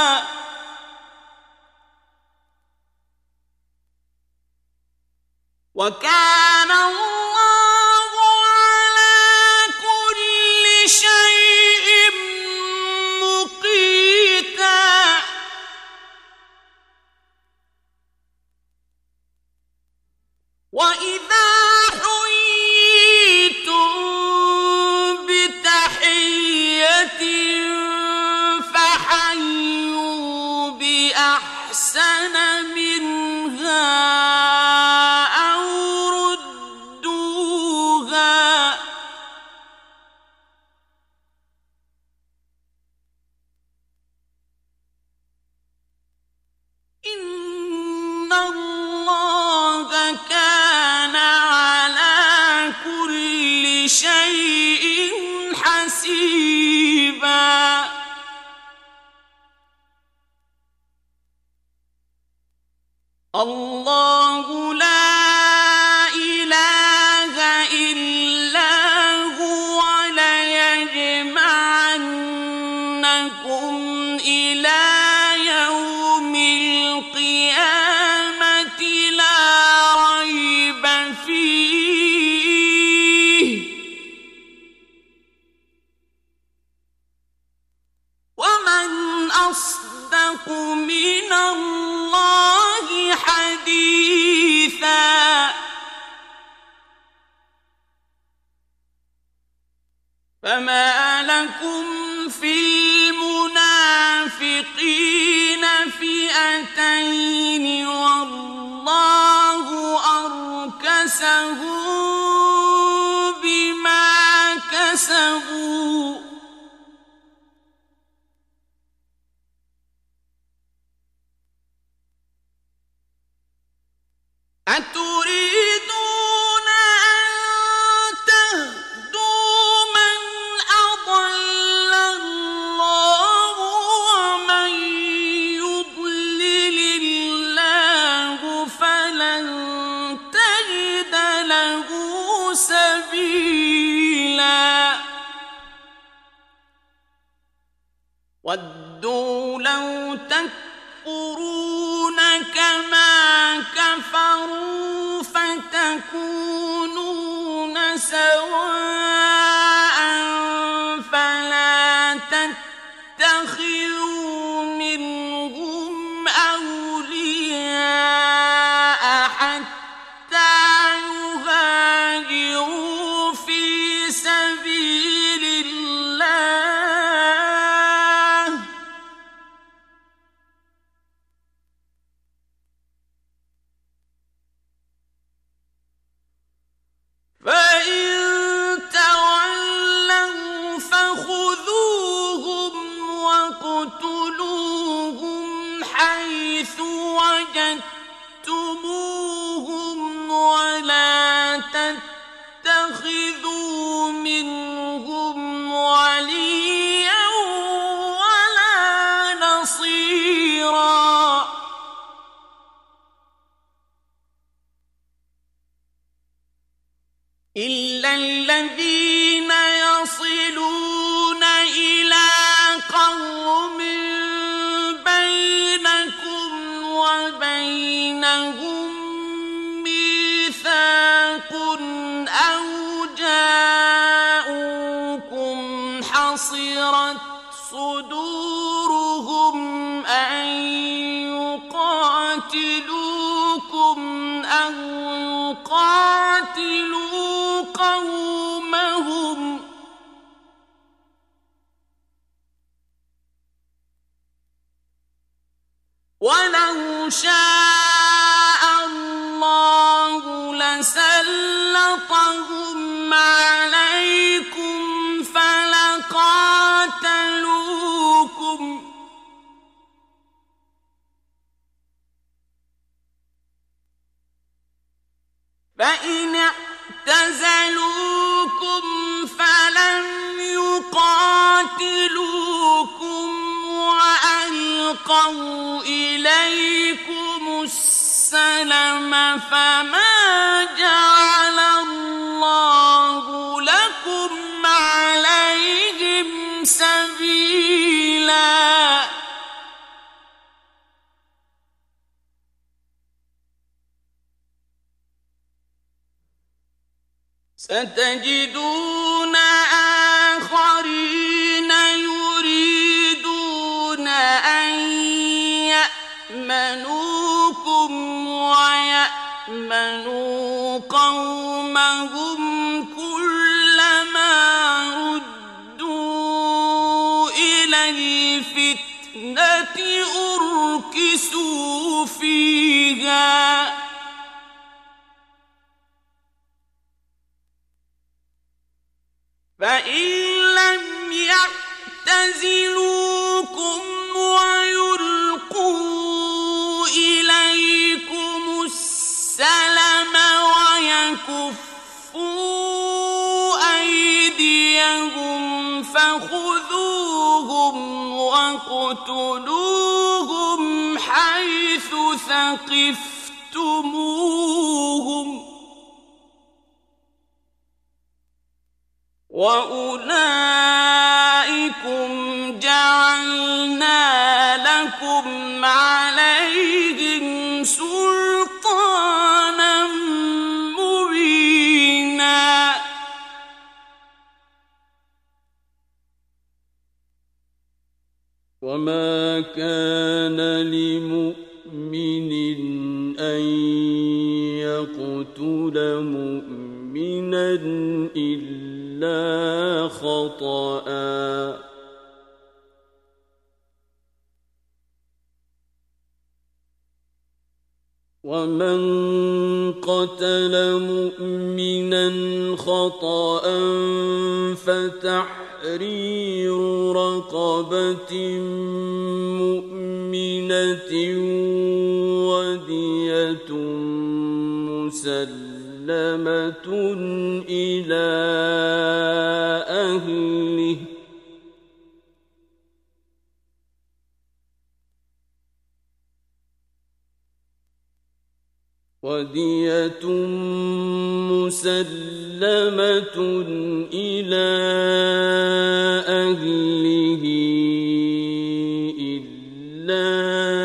وكان الله على كل شيء مقيتا وإذا حييتم بتحية فحيوا بأحسن منها شيء حسيبا الله لا إله إلا هو ليجمعنكم إلى يوم القيامة لا ريب فيه ومن أصدق من الله حديثا فما لكم في المنافقين فئتين والله أركسهم بما كسبوا أتريدون أن تهدوا من أضل الله ومن يضلل الله فلن تجد له سبيلا ودوا لو تكفرون كما كفروا فتكونون سواء فلا تتخذوا منهم أولياء حتى يهاجروا في سبيل الله فإن بصيرا إلا الذين يصلون إلى قوم بينكم وبينهم ميثاق أو جاءوكم حصرت صدورهم أن يقاتلوكم أو يقاتلوا قومهم ولو شاء الله لسلطهم عليكم فلقاتلوكم فإن اعتزلوكم فلم يقاتلوكم وألقوا إليكم السلم فما جعل الله لكم عليهم سبيلا ستجدون آخرين يريدون أن يأمنوكم ويأمنوا قومهم كلما ردوا إلى الفتنة أركسوا فيها فإن لم يعتزلوكم ويلقوا إليكم السلم ويكفوا أيديهم فخذوهم واقتلوهم حيث ثقفتموهم وأولئكم جعلنا لكم عليهم سلطانا مبينا وما كان لمؤمن أن يقتل مؤمنا إلا خطأ ومن قتل مؤمنا خطأ فتحرير رقبة مؤمنة ودية مسلمة إلى أهله ودية مسلمة إلى أهله إلا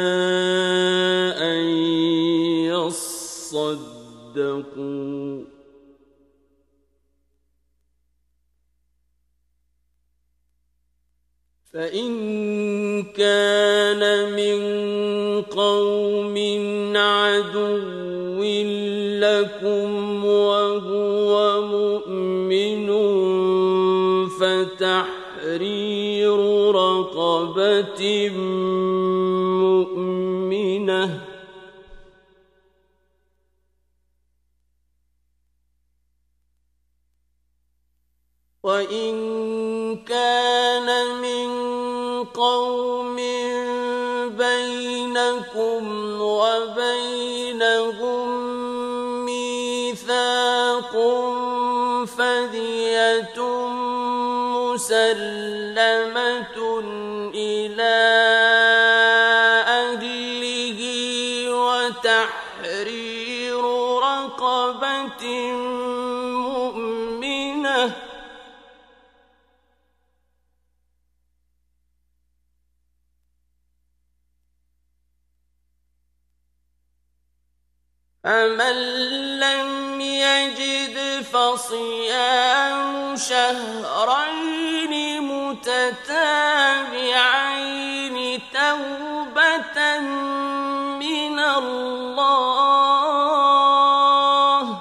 أن يصدقوا فإن كان من قوم عدو لكم وهو مؤمن فتحرير رقبة مؤمنة وإن كان من قوم بينكم وبينهم ميثاق فدية مسلمة إلى فمن لم يجد فصيام شهرين متتابعين توبة من الله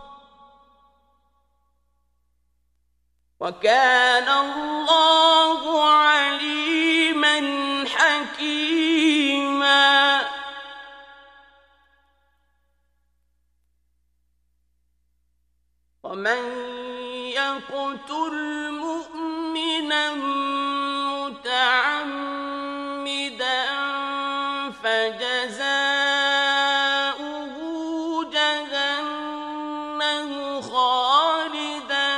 وكان الله عليما حكيما. ومن يقتل مؤمنا متعمدا فجزاؤه جهنم خالدا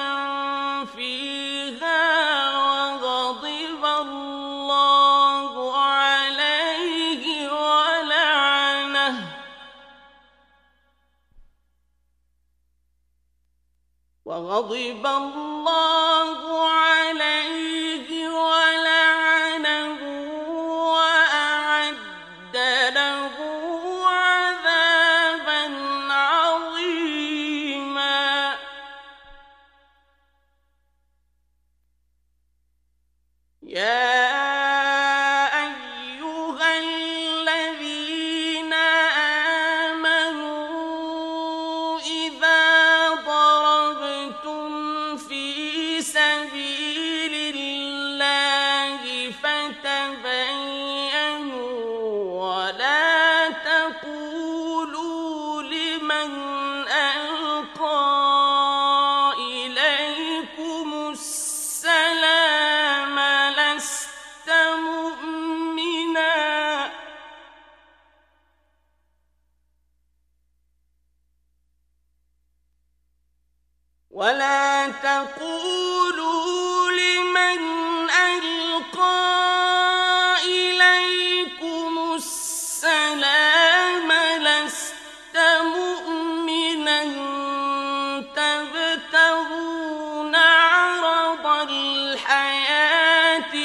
فيها وغضب الله عليه ولعنه وغضب الله عليه ولعنه وأعد له عذابا عظيما. يا أيها الذين آمنوا إذا ضربتم في سبيل الله فتبينوا ولا تقولوا لمن ألقى إليكم السلام لست مؤمنا ولا تقولوا لمن ألقى إليكم السلام لست مؤمنا تبتغون عرض الحياة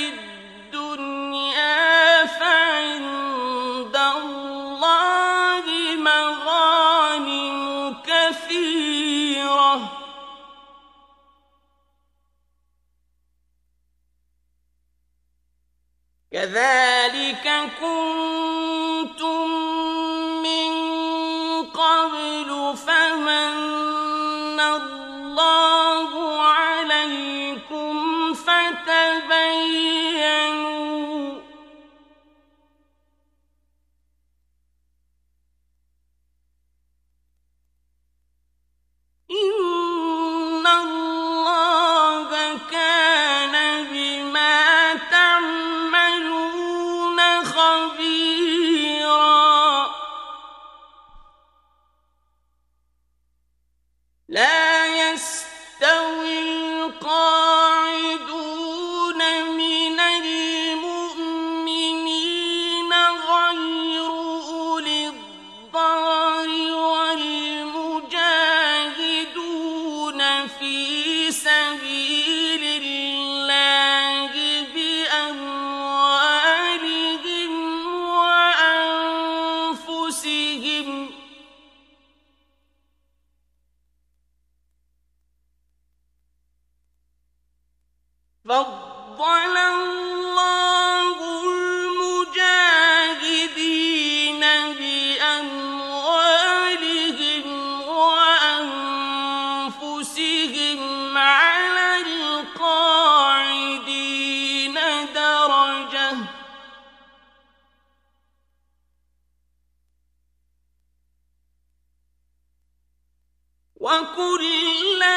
الدنيا فعند الله مغانم كثيرة كذلك كنتم من قبل فمن الله عليكم فتبينوا إن الله كان بما تعملون خبيرا. لا يستوي القاعدون من المؤمنين غير أولي الضرر والمجاهدون في سبيل الله بأموالهم وأنفسهم فضل الله المجاهدين بأموالهم وأنفسهم على القاعدين درجة وكلا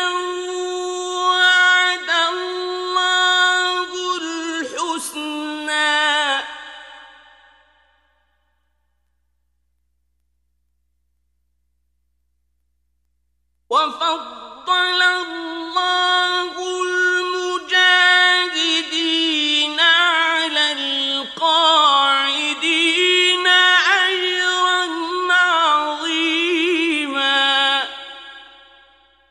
وعد الله الحسنى وفضل الله المجاهدين على القاعدين أجرا عظيما.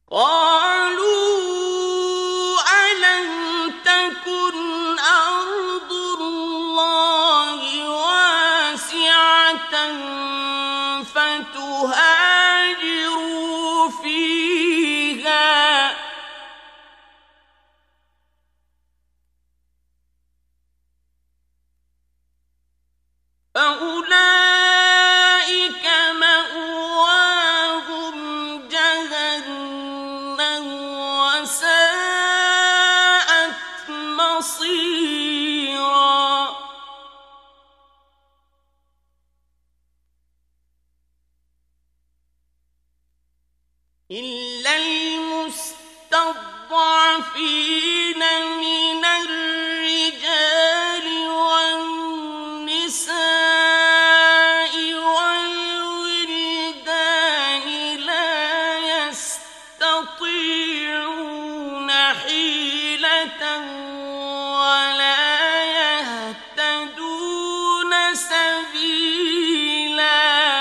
قالوا ألم تكن أرض الله واسعة فتهاجروا فيها فأولئك مأواهم جهنم وساءت مصيرا إلا المستضعفين من الرجال والنساء والولدان لا يستطيعون حيلة ولا يهتدون سبيلا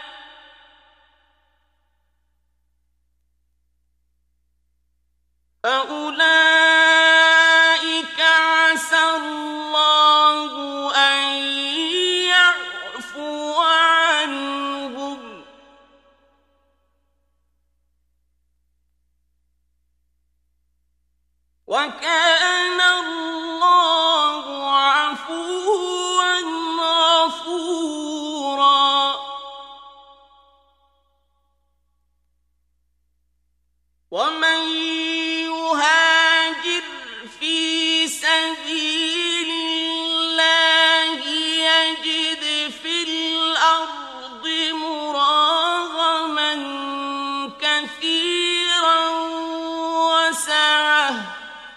فأولئك عسى الله أن يعفو عنهم وكان الله عفوا غفورا ومن يهاجر في سبيل الله يجد في الأرض مراغما كثيرا وسعة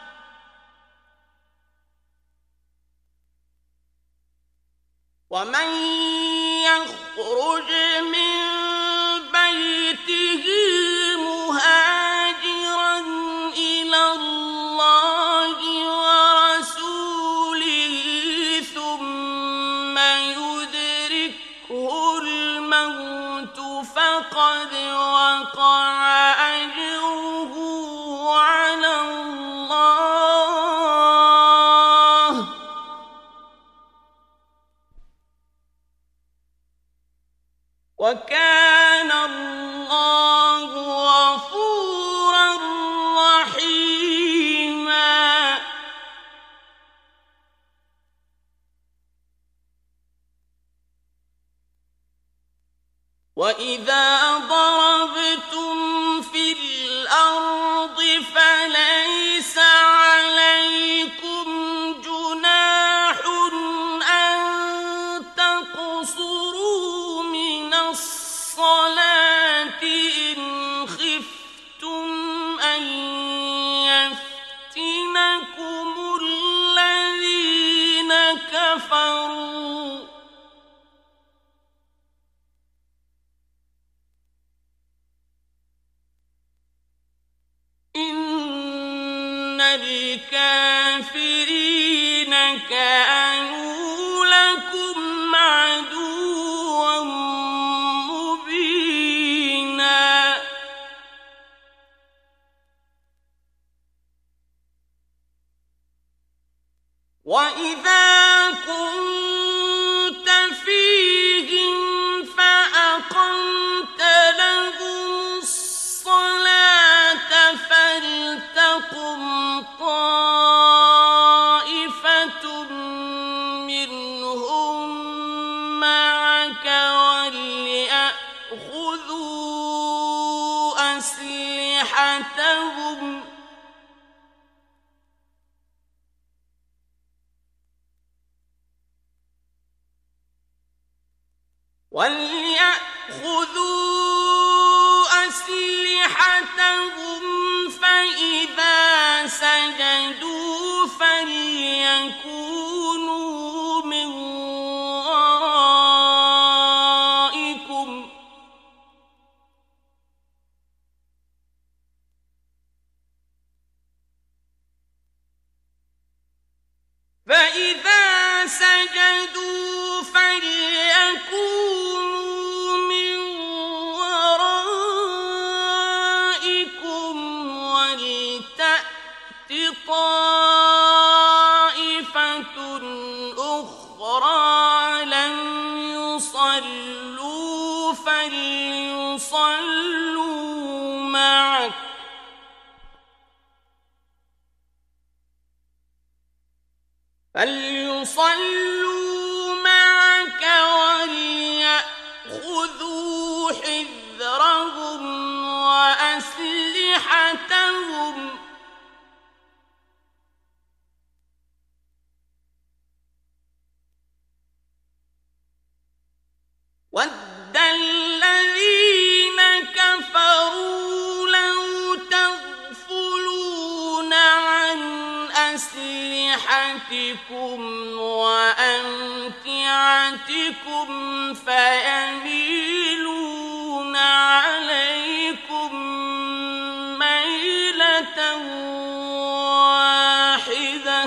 ومن يخرج من بيته مهاجرا إلى الله ورسوله ثم يدركه الموت فقد وقع أجره على الله وكان الله غفورا رحيما وإذا ضربتم في الأرض فليس عليكم جناح أن تقصروا من الصلاة إن خفتم أن يفتنكم الذين كفروا إن الكافرين كانوا لكم عدوا مبينا وإذا كنت فيهم فأقمت لهم الصلاة فلتقم طائفة منهم معك وليأخذوا أسلحتهم وليأخذوا أسلحتهم فإذا سجدوا فليكونوا من ورائكم فإذا سجدوا فليكونوا من ورائكم طائفة أخرى لم يصلوا فليصلوا معك فليصلوا معك وليأخذوا حذرهم وأسلحتهم وَدَّ الَّذِينَ كَفَرُوا لَوْ تَغْفُلُونَ عَنْ أَسْلِحَتِكُمْ وَأَمْتِعَتِكُمْ فَيَمِيلُونَ عَلَيْكُمْ مَيْلَةً وَاحِدَةً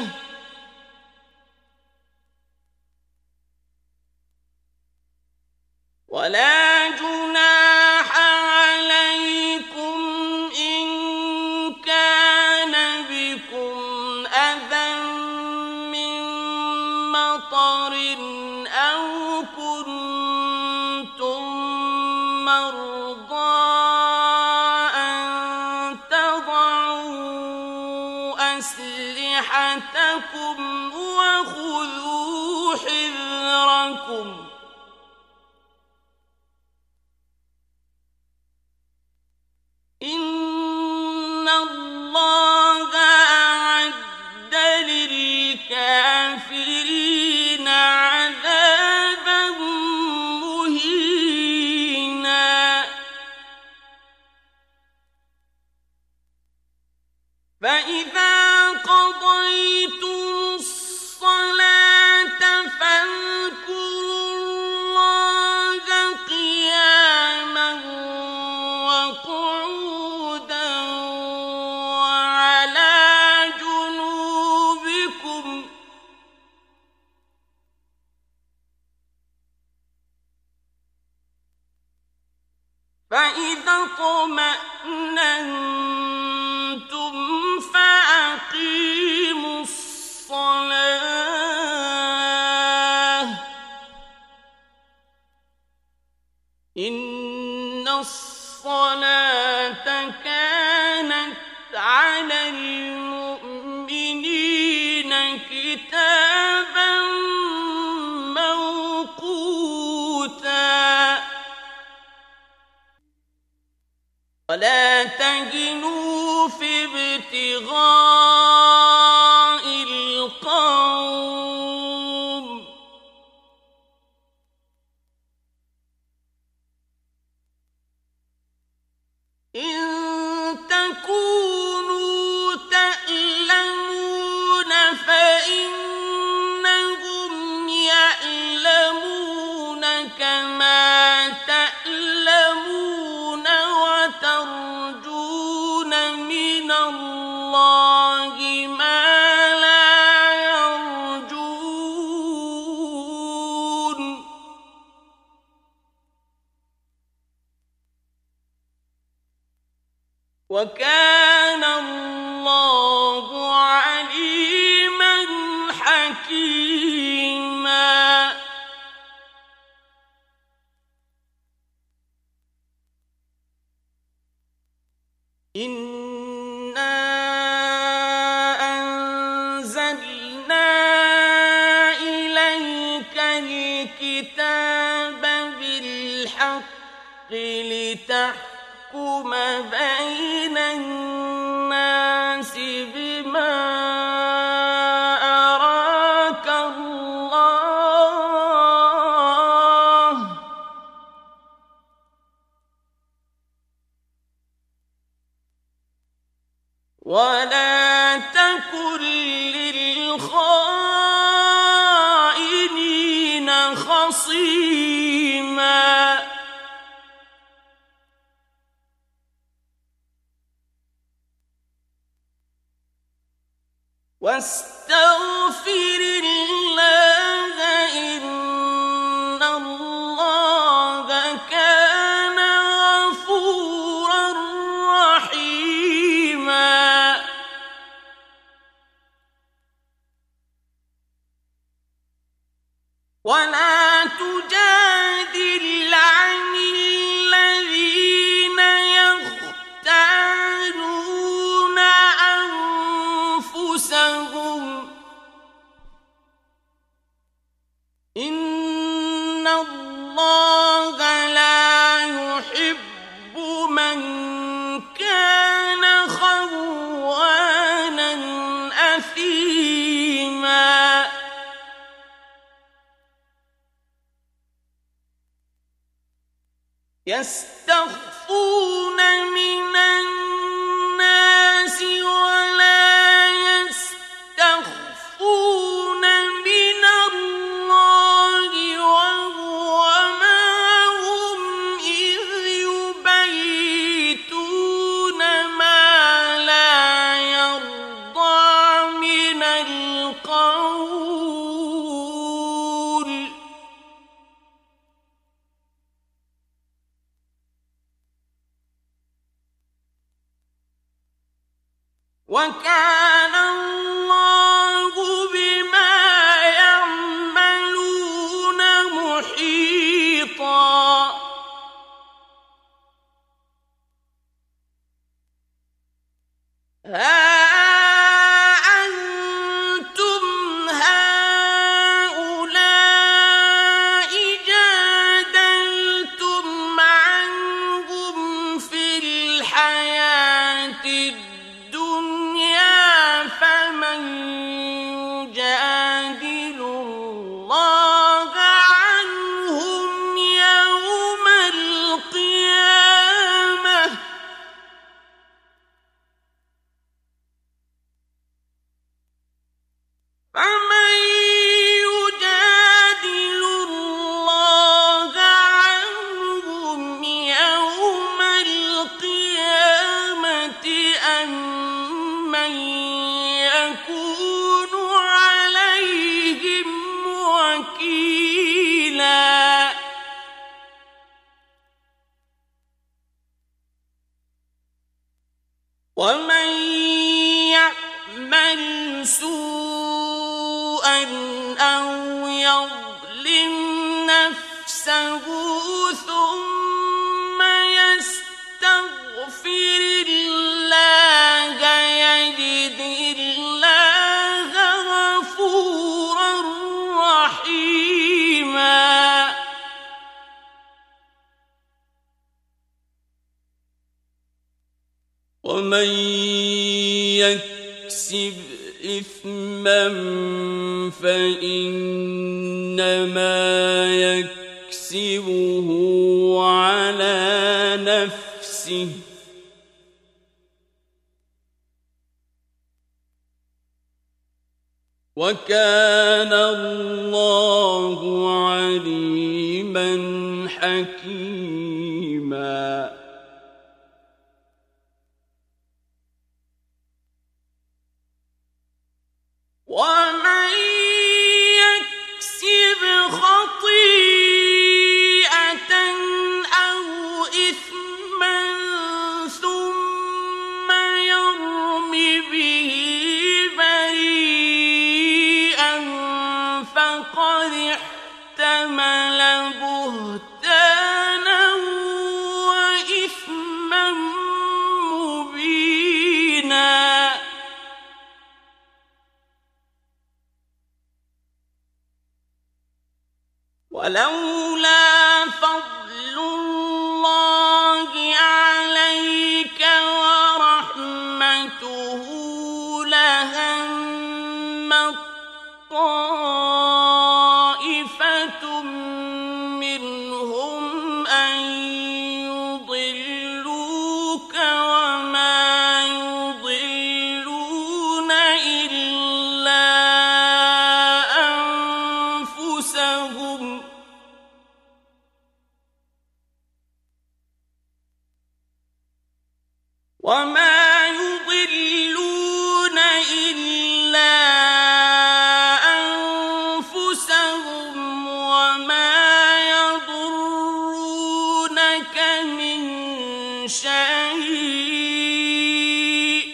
وَلَا جُنَاحَ عَلَيْكُمْ إِن كَانَ بِكُمْ أَذًى مِّن مَّطَرٍ أَوْ كُنتُم مَّرْضَىٰ أَن تَضَعُوا أَسْلِحَتَكُمْ وَخُذُوا حِذْرَكُمْ إِنَّ اللَّهَ أَعَدَّ لِلْكَافِرِينَ عَذَابًا مُّهِينًا فَإِذَا قَضَيْتُمُ الصَّلَاةَ فَاذْكُرُوا اللَّهَ قِيَامًا وَقُعُودًا وَعَلَىٰ جُنُوبِكُمْ فَإِذَا اطْمَأْنَنتُمْ فَأَقِيمُوا الصَّلَاةَ إِنَّ الصَّلَاةَ كَانَتْ عَلَى الْمُؤْمِنِينَ كِتَابًا مَّوْقُوتًا وَلَا تَهِنُوا فِي ابْتِغَاءِ الْقَوْمِ إِن تَكُونُوا تَأْلَمُونَ فَإِنَّهُمْ يَأْلَمُونَ كَمَا تَأْلَمُونَ وَتَرْجُونَ مِنَ اللَّهِ مَا لَا يَرْجُونَ وَكَانَ اللَّهُ عَلِيمًا حَكِيمًا إِنَّا أَنزَلْنَا إِلَيْكَ الْكِتَابَ بِالْحَقِّ لِتَحْكُمَ بَيْنَ النَّاسِ بِمَا أَرَاكَ اللَّهُ وَلَا تَكُن لِّلْخَائِنِينَ خَصِيمًا وَاسْتَغْفِرِ اللَّهَ إِنَّ اللَّهَ كَانَ غَفُورًا رَّحِيمًا يستخفون من الناس ولا يستخفون من الله وهو معهم إذ يبيتون ما لا يرضى من القول وكان الله بما يعملون محيطا ها أنتم هؤلاء جادلتم عنهم في الحياة الدنيا فمن يجادل الله عنهم يوم القيامة فمن يجادل الله عنهم يوم القيامة أم من يكون عليهم وكيلا ومن يعمل سوءا أو يظلم نفسه ثم يستغفر الله يجد الله غفورا رحيما ومن يكسب إثما فإنما يكسبه على نفسه وكان الله عليما حكيما ومن يكسب خطيئة أو إثما ثم يرم به بريئا فقد احتمل بهتانا وإثما مبينا ولولا فضل الله عليك ورحمته لهمت طائفة منهم أن يضلوك وما يضلون إلا أنفسهم وما يضلون إلا أنفسهم وما يضرونك من شيء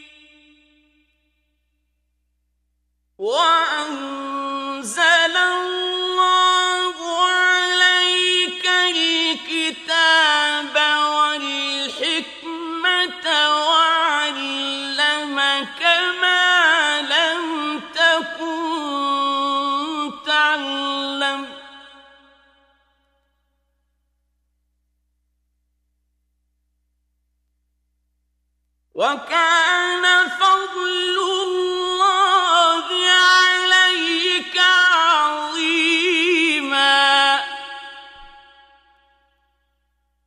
وأنزل الله عليك الكتاب والحكمة وعلمك ما لم تكن تعلم وكان فضل الله عليك عظيما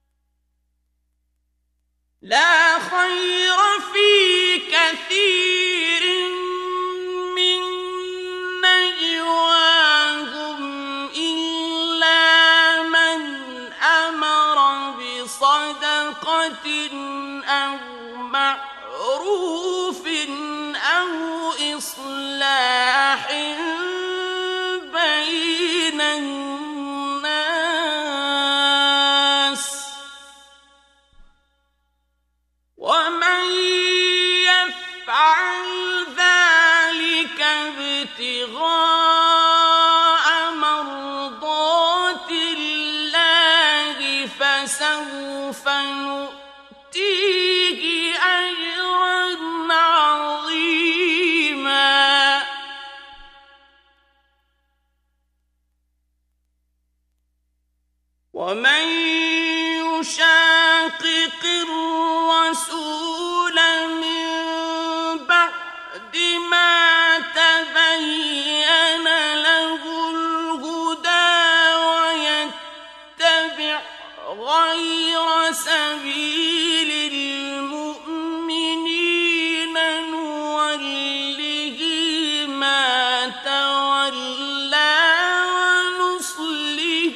يفعل ذلك ابتغاء مرضات الله فسوف نؤتيه أجرا عظيما. ومن يشاقق الرسول من بعد ما تبين له الهدى ويتبع غير سبيل المؤمنين نوله ما تولى ونصله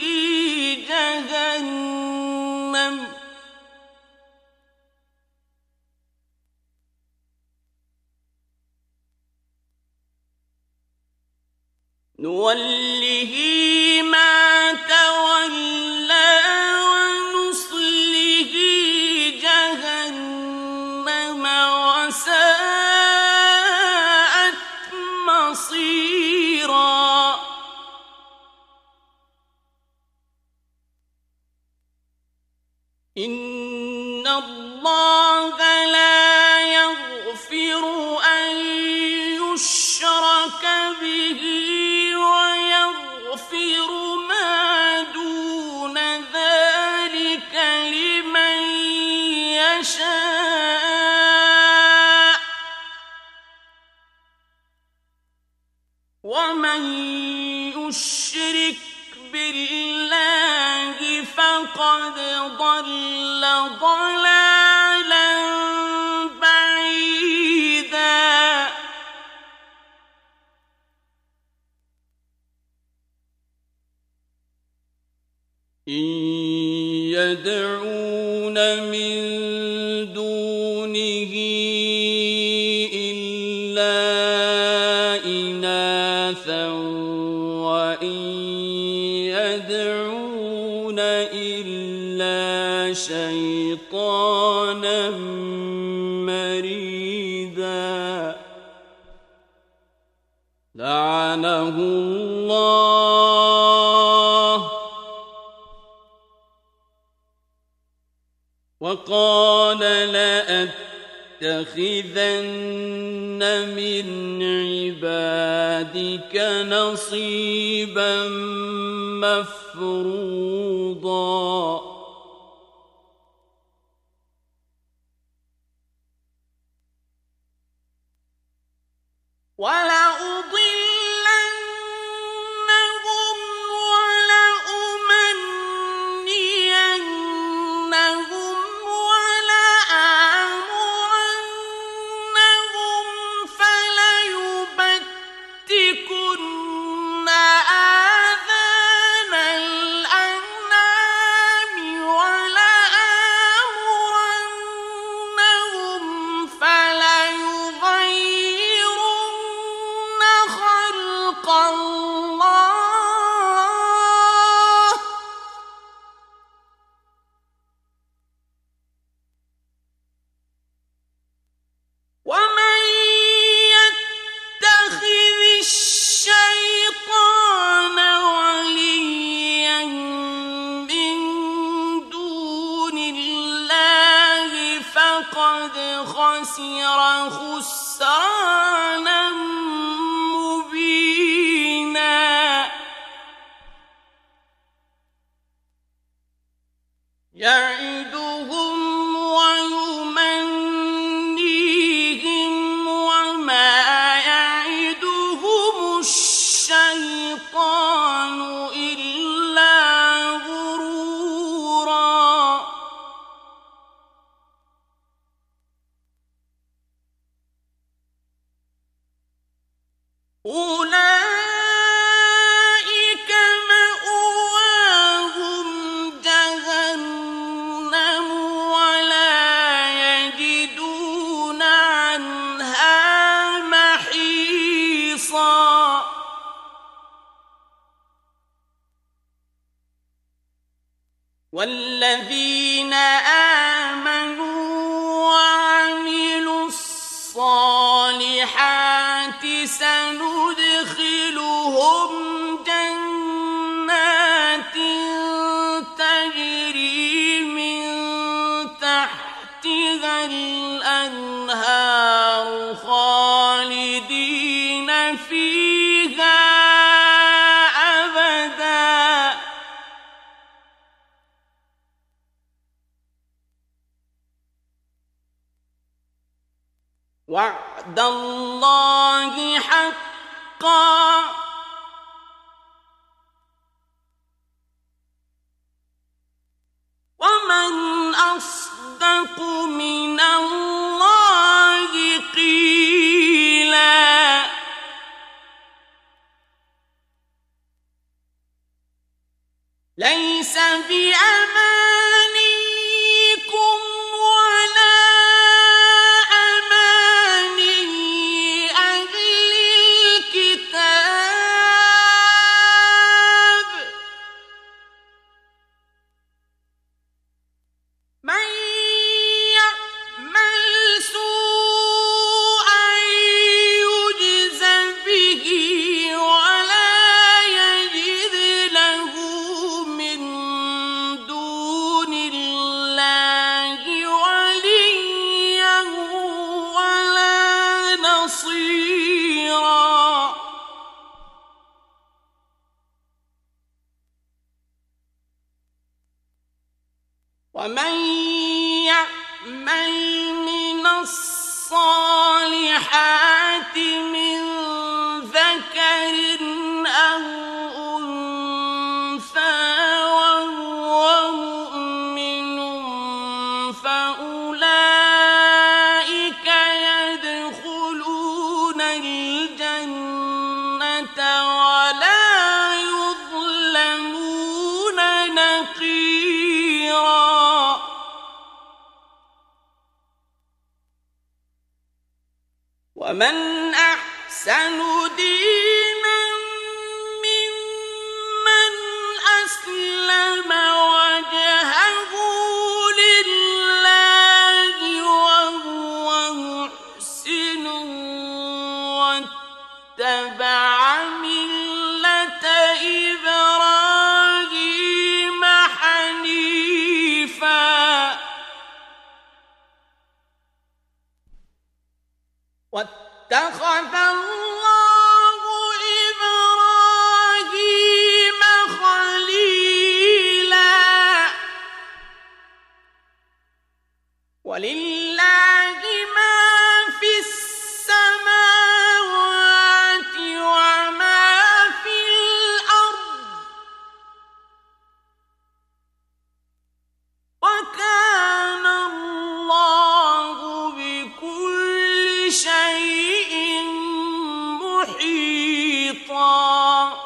جهنم نوله ما تولى ونصله جهنم وساءت مصيرا. إن الله لا يغفر أن يشرك به ويغفر ما دون ذلك لمن يشاء ومن يشرك بالله فقد ضل ضلالا بعيدا. إن يدعون من دونه إلا إناثا وإن يدعون إلا شيطانا مريدا. لعنه الله وقال لأتخذن من عبادك نصيبا مفروضا. ولأضلنهم ولأمنينهم ولآمرنهم فليبتكن آذان الأنعام ولآمرنهم فليغيرن خلق الله ومن يتخذ الشيطان وليا من دون الله فقد خسر خسرانا مبينا. يعدهم ويمنيهم وما يعدهم الشيطان إلا غرورا. أولئك مأواهم جهنم ولا يجدون عنها محيصا. والذين آمنوا وعملوا الصالحات سندخلهم جنات تجري من تحتها الأنهار خالدين فيها أبدا وعد الله حقا ومن أصدق من الله قيلا ليس بأمانيكم ولا أماني أهل الكتاب من يعمل سوءا يجز به ولا يجد له من دون الله وليا ولا نصيرا ومن يعمل من الصالحات من ذكر أو أنثى وهو مؤمن فأولئك يدخلون الجنة ولا يظلمون نقيرا ومن أحسن دينا ممن أسلم وجهه لله وهو محسن واتبع ملة إبراهيم حنيفا واتخذ الله إبراهيم خليلا ولله ما في السماوات وما في الأرض وكان الله بكل شيء محيطا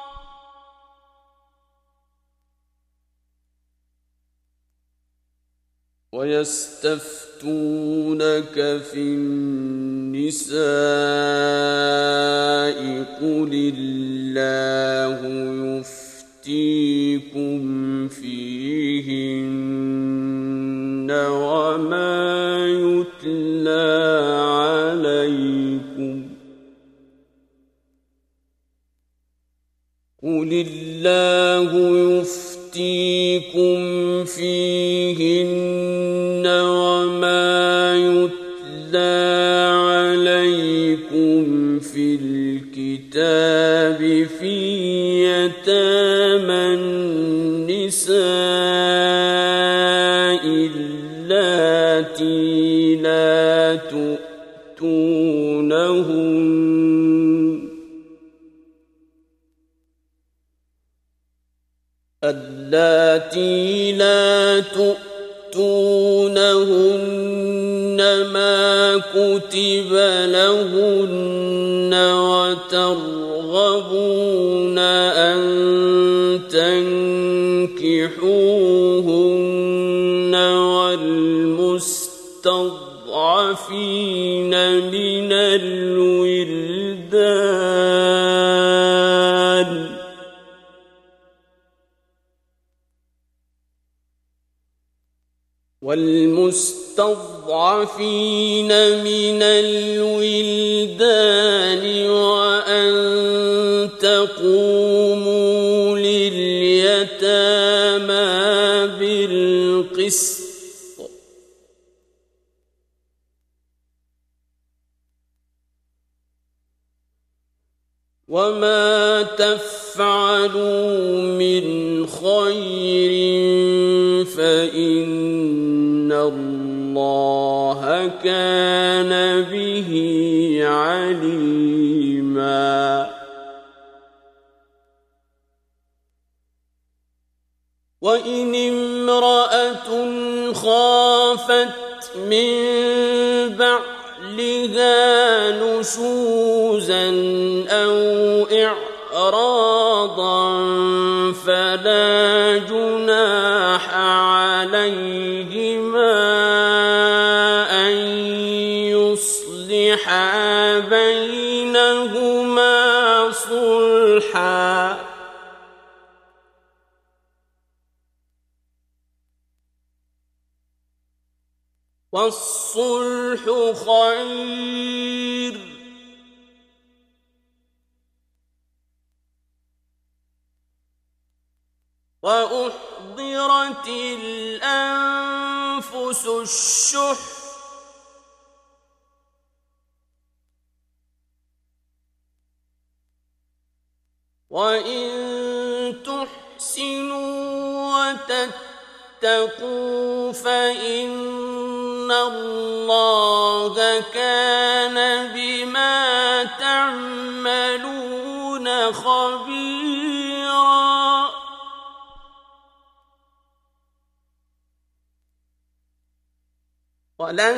ويستفتونك في النساء قل الله يفتيكم فيهن وما يتلى عليكم قل الله يفتيكم فيهن وما يتلى عليكم في الكتاب في يتامى النساء اللاتي لا تؤتونهن اللاتي لا تؤتونهن ما كتب لهن وترغبون أن تنكحوهن والمستضعفين من الولدان والمستضعفين من الولدان وما تفعلوا من خير فإن الله كان به عليما وإن امرأة خافت من بعلها نشوزا أو إعراضا فلا جناح عليهما أن يصلحا بينهما صلحا والصلح خير وأحضرت الأنفس الشح وإن تحسنوا وتتقوا فإن الله كان بما تعملون خبيرا ولن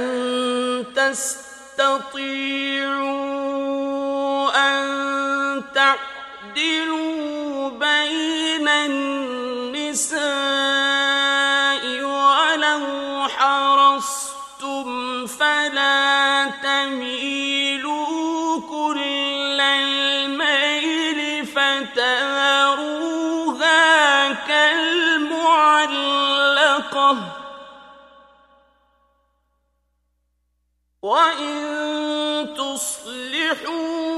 تستطيعوا أن تعدلوا بين النساء ولو حرصتم فلا تميلوا كل الميل فتذروها كالمعلقة وإن تصلحوا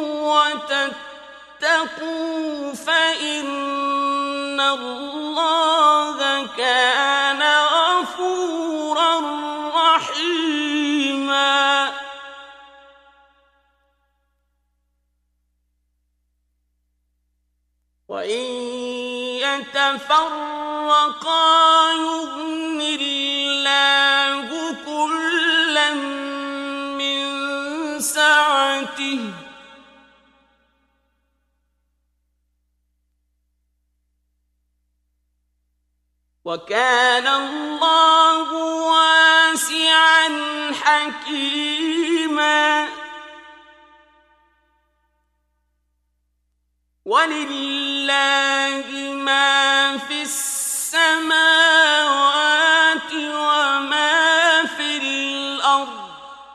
وتتقوا فإن الله كان غفورا رحيما وإن يتفرقا يغن الله كلا من سعته وكان الله واسعا حكيما ولله ما في السماوات وما في الأرض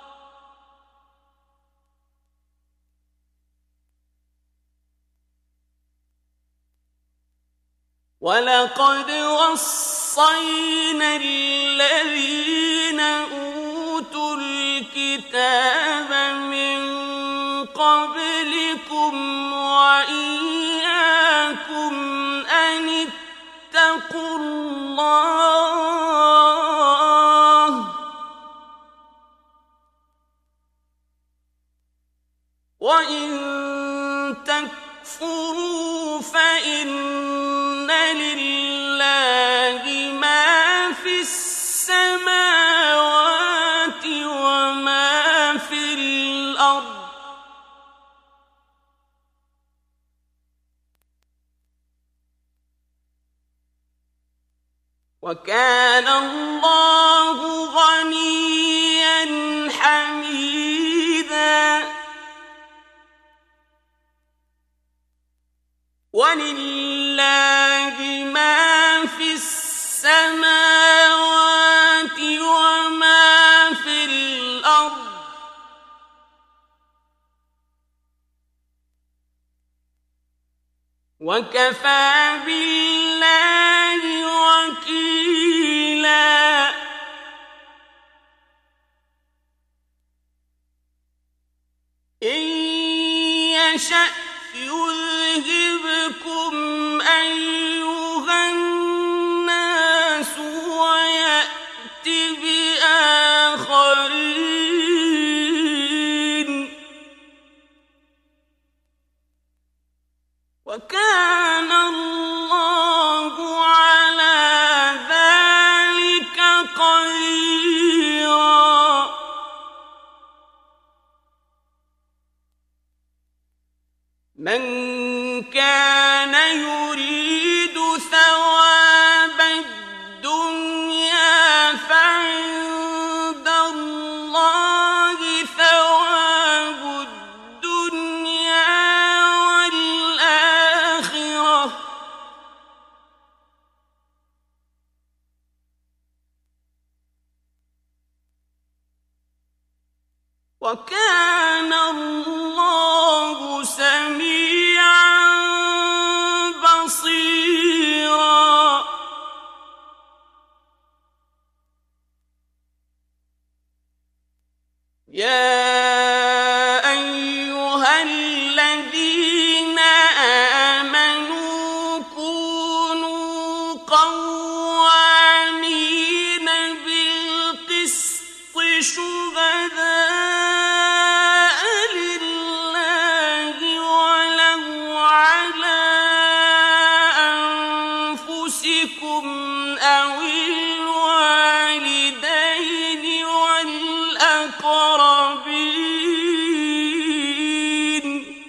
ولقد وصينا الذين أوتوا الكتاب من قبلكم وإياكم أن اتقوا الله وإن تكفروا فإن لله ما في السماوات وما في الأرض وكان الله غنيا حميدا ولله ما في السماوات وما في الأرض وكفى بالله وكيلا إن يشأ يذهبكم أيها الناس ويأت بآخرين من كان يريد ثواب الدنيا فعند الله ثواب الدنيا والآخرة وكان الله سميعا بصيرا. يا أيها الذين آمنوا كونوا قوامين بالقسط شهداء لله ولو على أنفسكم أو الوالدين والأقربين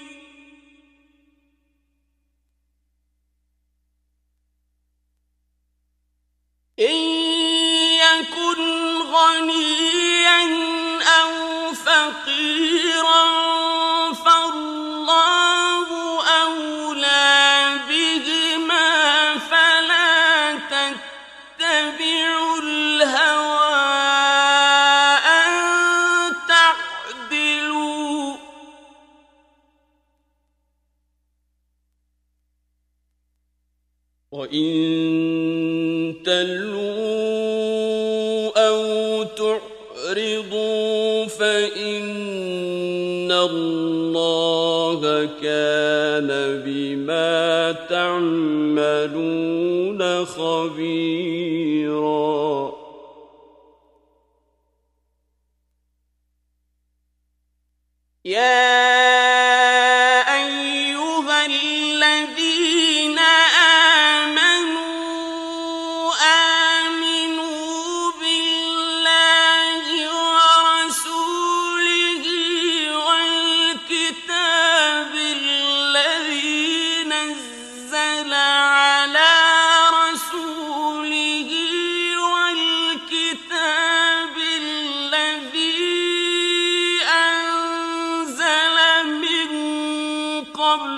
إن يكن غنيا أو فقيرا فالله أولى بهما فلا تتبعوا الهوى أن تعدلوا وإن تلووا أو تعرضوا فإن الله كان بما تعملون خبيرا. يا أيها الذين آمنوا آمنوا بالله ورسوله والكتاب الذي نزل على رسوله والكتاب الذي أنزل من قبل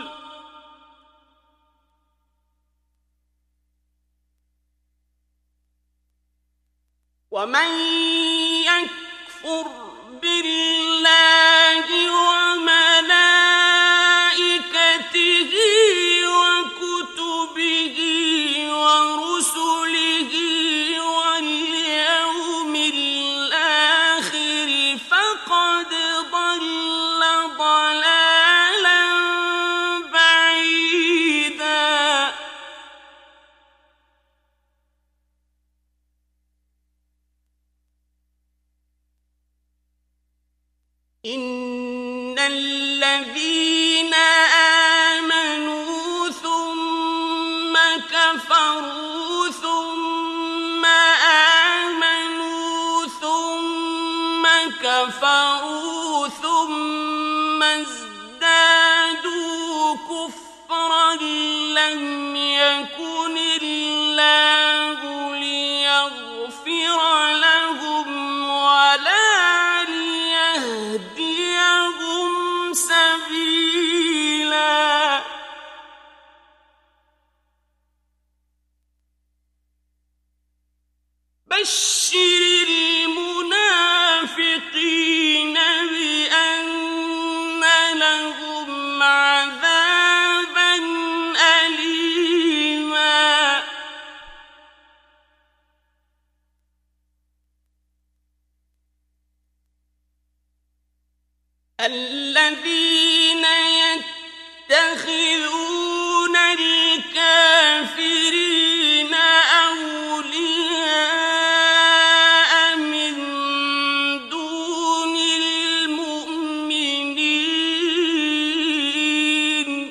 ومن يكفر بالله وملائكته وكتبه ورسله واليوم الآخر فقد ضل ضلالا بعيدا. إن الذين آمنوا ثم كفروا ثم آمنوا ثم كفروا ثم ازدادوا كفرا لم يكن الله ليغفر لهم ولا ليهديهم سبيلا. بشر المنافقين بأن لهم عذابا أليما. الذين يتخذون الكافرين أولياء من دون المؤمنين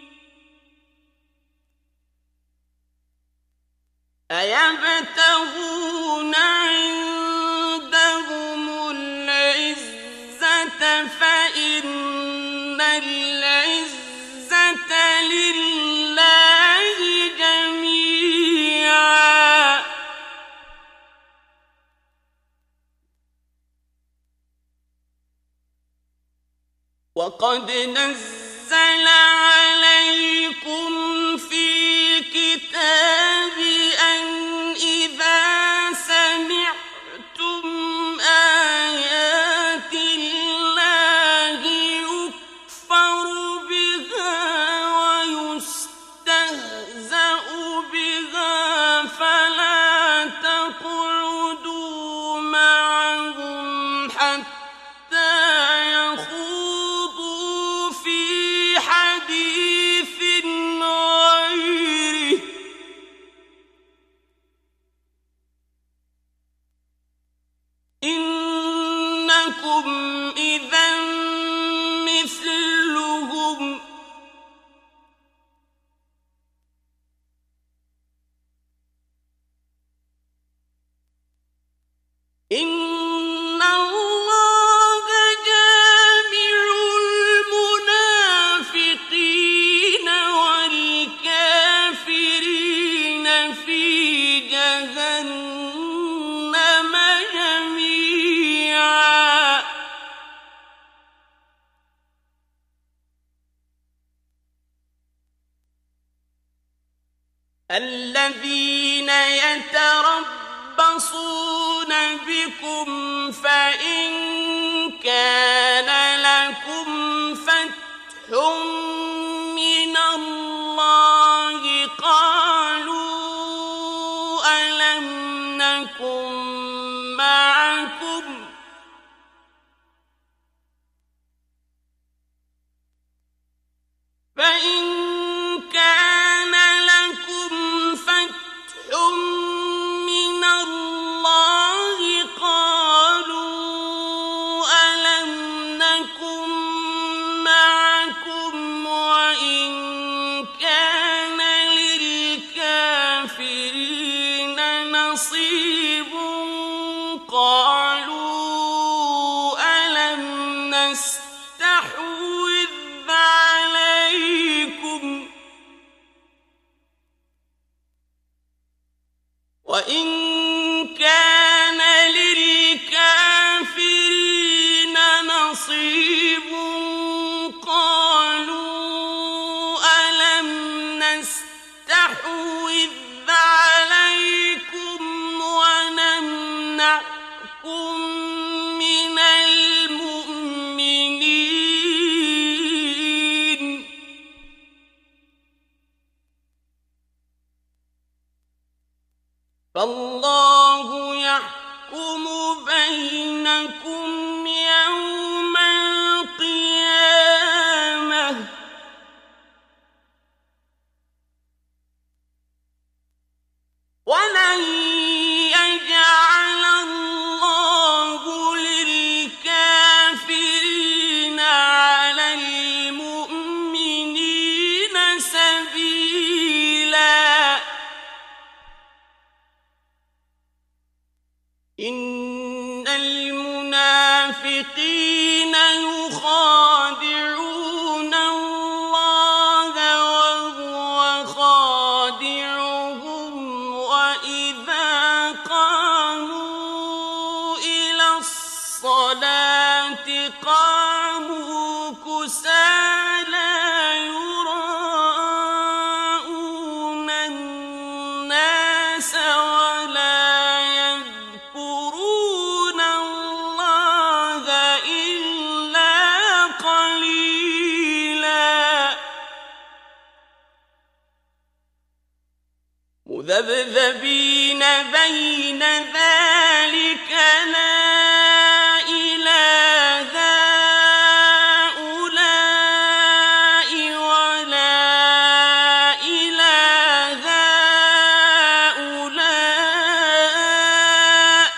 أيبتغون عندهم العزة فإن العزة لله جميعا وقد نزل عليكم في الكتاب أن إذا سمعتم آيات الله يكفر بها ويستهزأ بها فلا تقعدوا معهم حتى يخوضوا في حديث غيره إنكم إذا مثلهم إن الله جامع المنافقين والكافرين في جهنم جميعا الذين يتربصون بكم فإن كان لكم فتح من الله قالوا ألم نكن معكم فإن كان لكم فتح من الله قالوا ألم نكن معكم وإن كان للكافرين نصيب قالوا ألم نستحوذ عليكم وإن كان للكافرين نصيب قالوا ألم نستحوذ عليكم ونمنعكم من المؤمنين فالله يحكم بينكم يوم القيامة ولن يجعل الله للكافرين على المؤمنين سبيلا إن المنافقين يخادعون الله وهو خادعهم وإذا قاموا إلى الصلاة قاموا كسالى يراءون الناس ولا يذكرون الله إلا قليلا مذبذبين بين ذلك لا إلى هؤلاء ولا إلى هؤلاء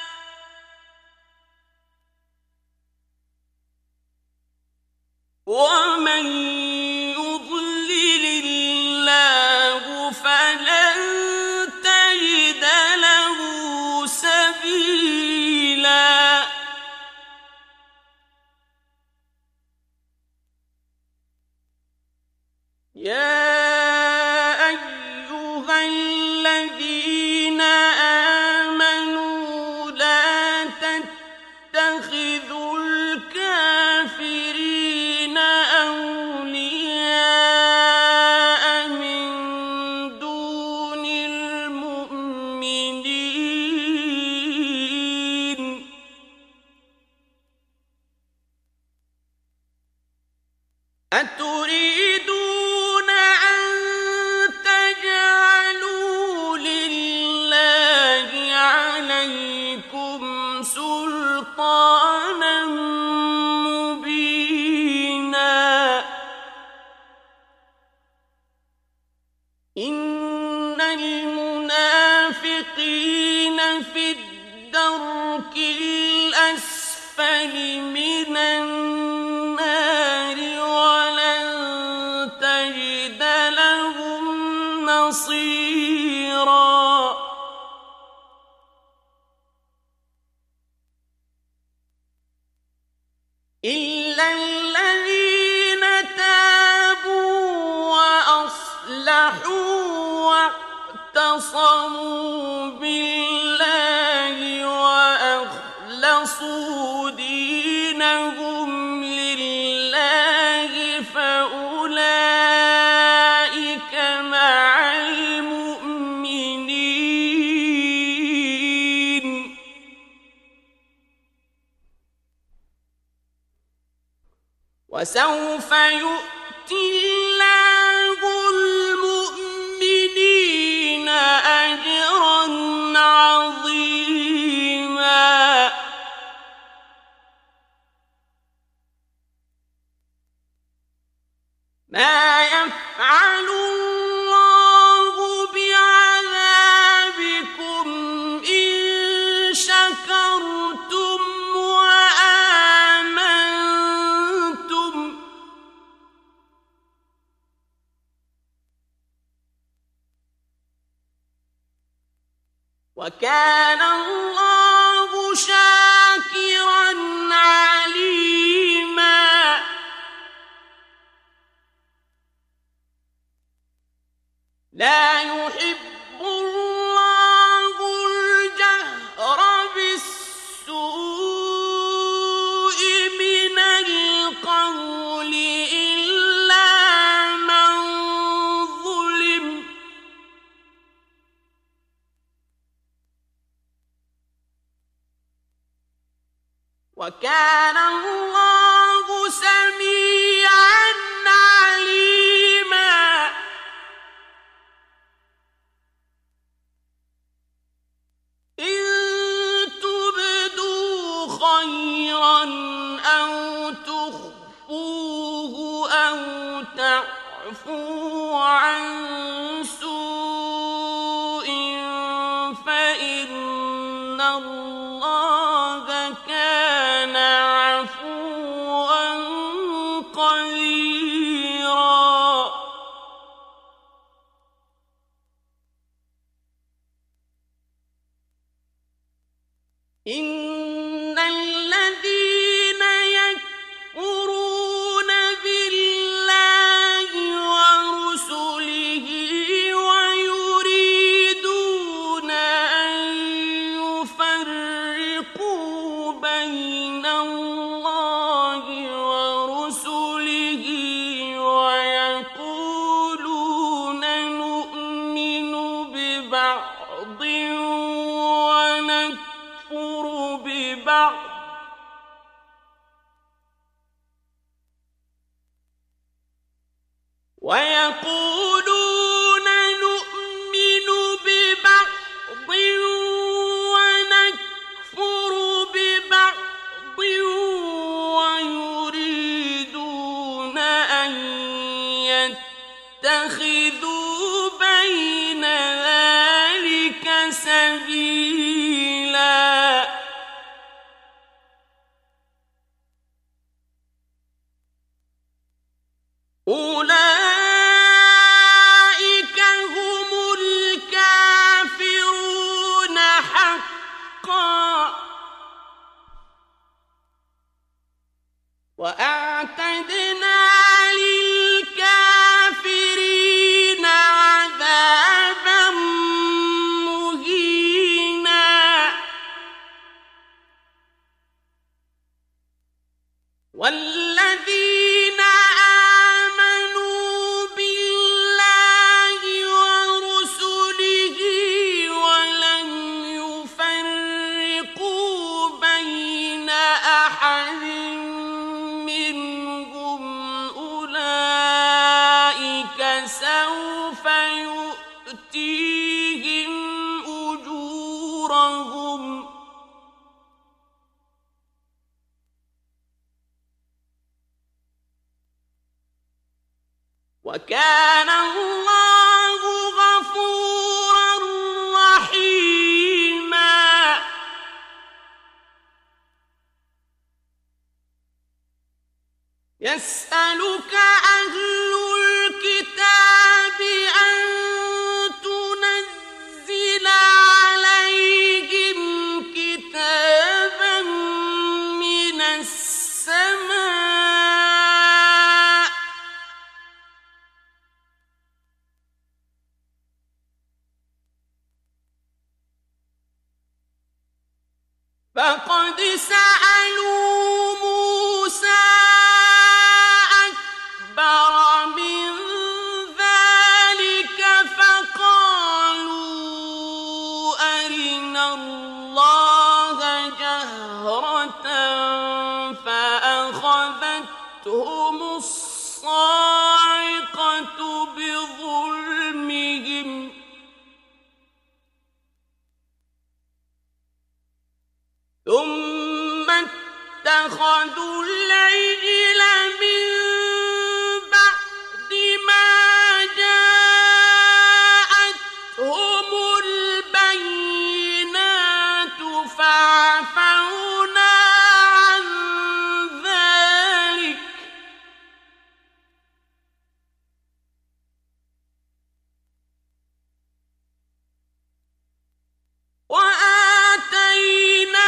ومن يضلل الله فلن يا أيها الذين آمنوا لا تتخذوا الكافرين أولياء من دون المؤمنين أتريدون أن تجعلوا لله عليكم سلطانا مبينا إن المنافقين في الدرك الأسفل من النار ولن تجد لهم نصيرا إلا الذين تابوا وأصلحوا واعتصموا بالله وأخلصوا دينهم لله فأولئك مع المؤمنين وسوف يؤتي الله المؤمنين أجرا عظيما ما يفعل الله بعذابكم إن شكرتم وآمنتم وكان الله شاكرا عليما لا يحب الله الجهر بالسوء من القول إلا من ظلم وكان الله سميعا عليما إن تبدوا خيرا أو تخفوه أو تعفوا عن سوء فإن الله كان عفوا قديرا إن الذين يكفرون بالله ورسله ويريدون أن يفرقوا بين الله ورسله ويقولون نؤمن ببعض ونكفر ببعض ويقولون نؤمن ببعض ونكفر ببعض ويريدون أن يتخذوا بين ذلك سبيلا أولئك هم الكافرون حقا وأعتدنا للكافرين الذين آمنوا بالله ورسله ولم يفرقوا بين أحد منهم أولئك سوف يؤتيهم أجورهم وكان الله غفورا رحيما يسألك أهل الكتاب أن تنزل عليهم كتابا من السماء فقد سألوا موسى أكبر من ذلك فقالوا أرنا الله جهرة فأخذتهم الصاعقة بظلمهم ثم اتخذوا العجل من بعد ما جاءتهم البينات فعفونا عن ذلك وآتينا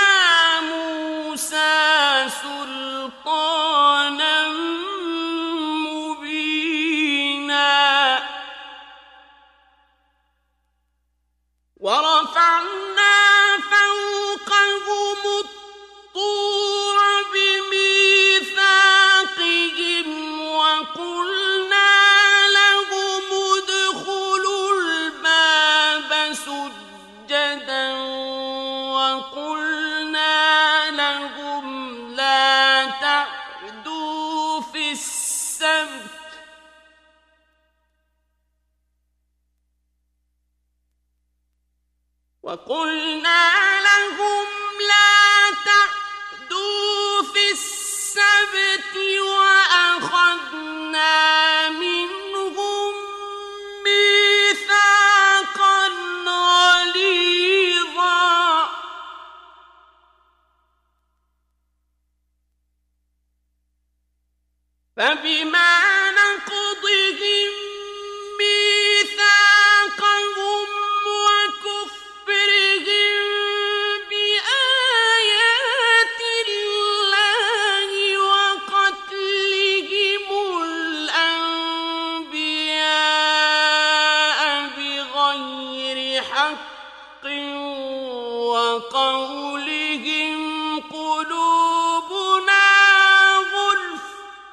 موسى سلطانا مبينا ورفعنا فوقهم الطور بميثاقهم وقلنا لهم ادخلوا الباب سجدا وقلنا لهم لا تعدوا في السبت وقلنا لهم لا تعدوا في السبت وأخذنا منهم ميثاقا غليظا فبما نقضهم ميثاقهم وكفرهم بآيات الله وقتلهم الأنبياء بغير حق وقولهم قلوبنا غلف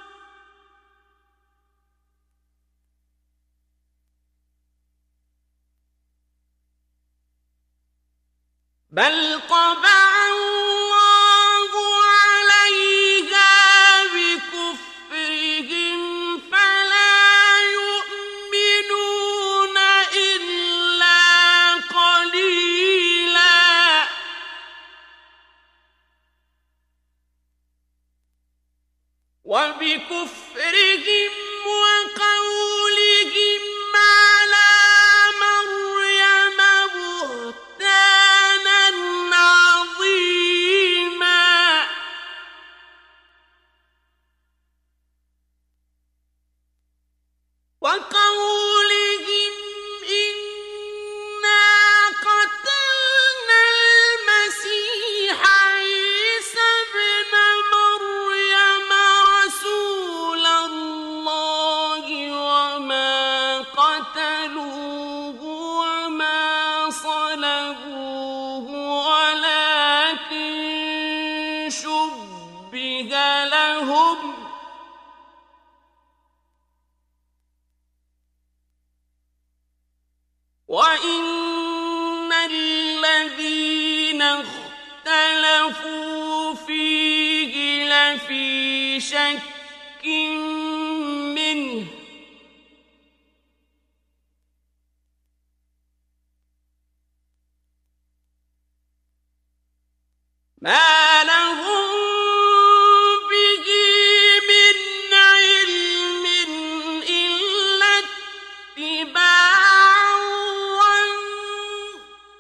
بل طبع الله عليها بكفرهم فلا يؤمنون إلا قليلا وبكفرهم وقولهم على مريم بهتانا عظيما وقولهم إنا قتلنا المسيح عيسى ابن مريم رسول الله لفي شك منه ما لهم به من علم إلا اتباع الظن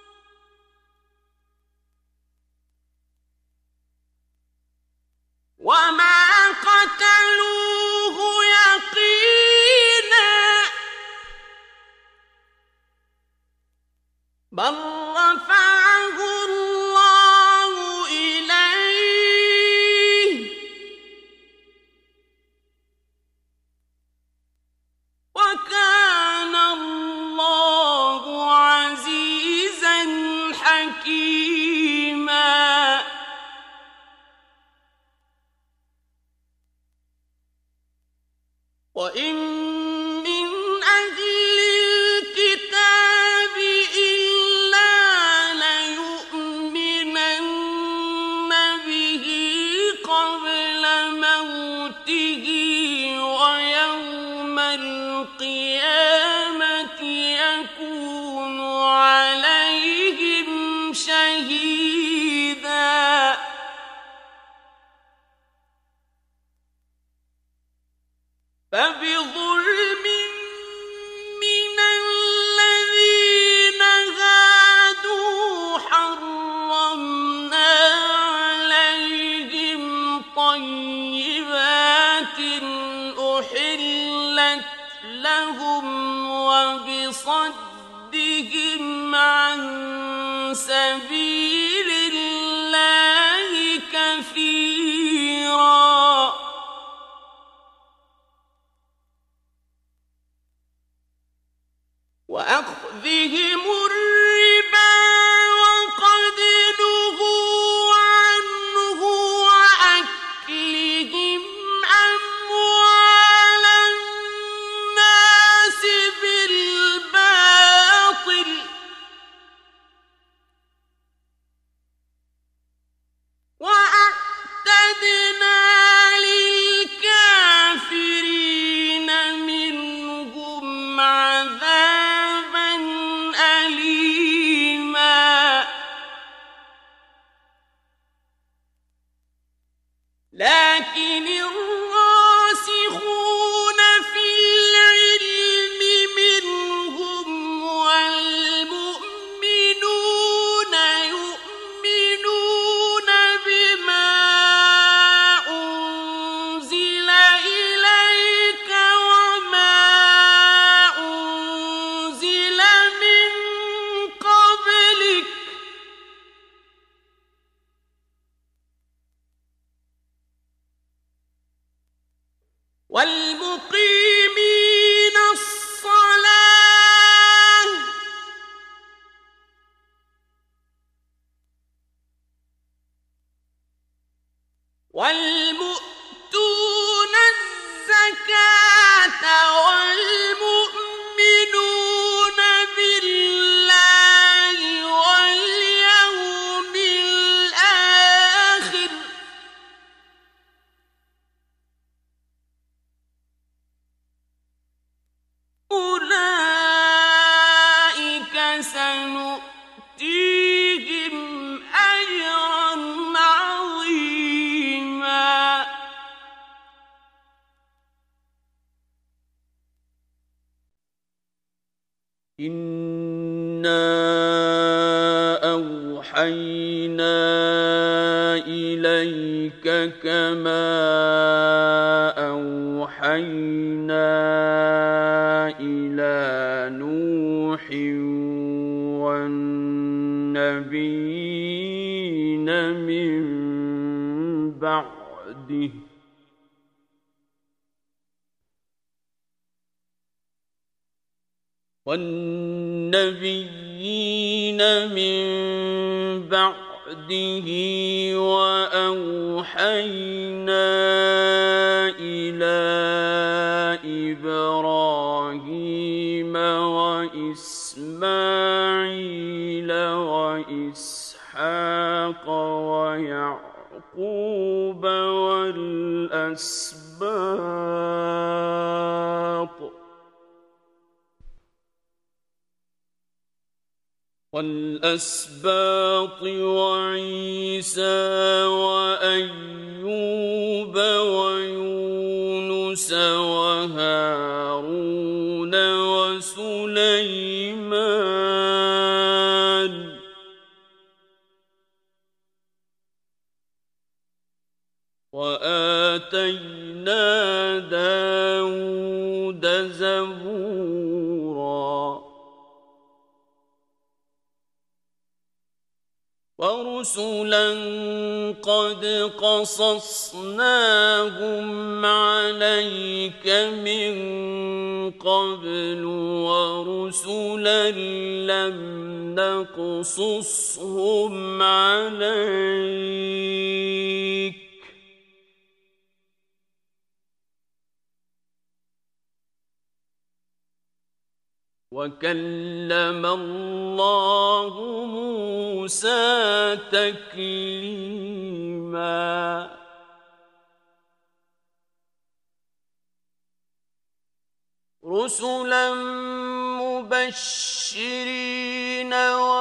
وما قتلوه يقينا بل رفعه الله إليه وكان الله عزيزا حكيما وإن من أهل الكتاب إلا ليؤمنن به قبل موته ويوم القيامة يكون عليهم شهيدا فبظلم من الذين هادوا حرمنا عليهم طيبات أحلت لهم وبصدهم عن سبيل الله كثيرا وأخذهم الربا وقد نهوا عنه وأكلهم أموال الناس بالباطل وأعتدنا للكافرين منهم عذابا أليما لكن الراسخون في العلم منهم والمؤمنون يؤمنون بما أنزل إليك وما أنزل من قبلك والمقيمين الصلاة والمؤتون الزكاة والمؤمنون بالله واليوم الآخر أولئك سنؤتيهم أجرا عظيما إنا أوحينا إليك كما أوحينا إلى نوح والنبيين من بعده والنبيين من بعده وأوحينا إلى إبراهيم وإسماعيل وإسحاق ويعقوب ويعقوب والأسباط والأسباط وعيسى وأيوب ويونس وهارون وسليمان وآتينا داود زبورا ورسلا قد قصصناهم عليك من قبل ورسلا لم نقصصهم عليك وكلم الله موسى تكليما رسلا مبشرين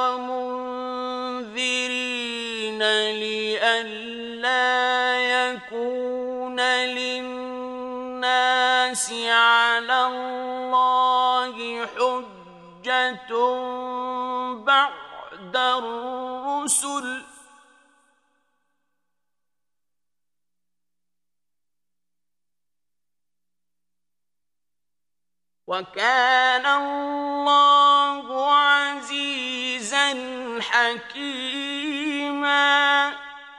ومنذرين لئلا يكون للناس على الله حجة بعد الرسل وكان الله عزيزا حكيما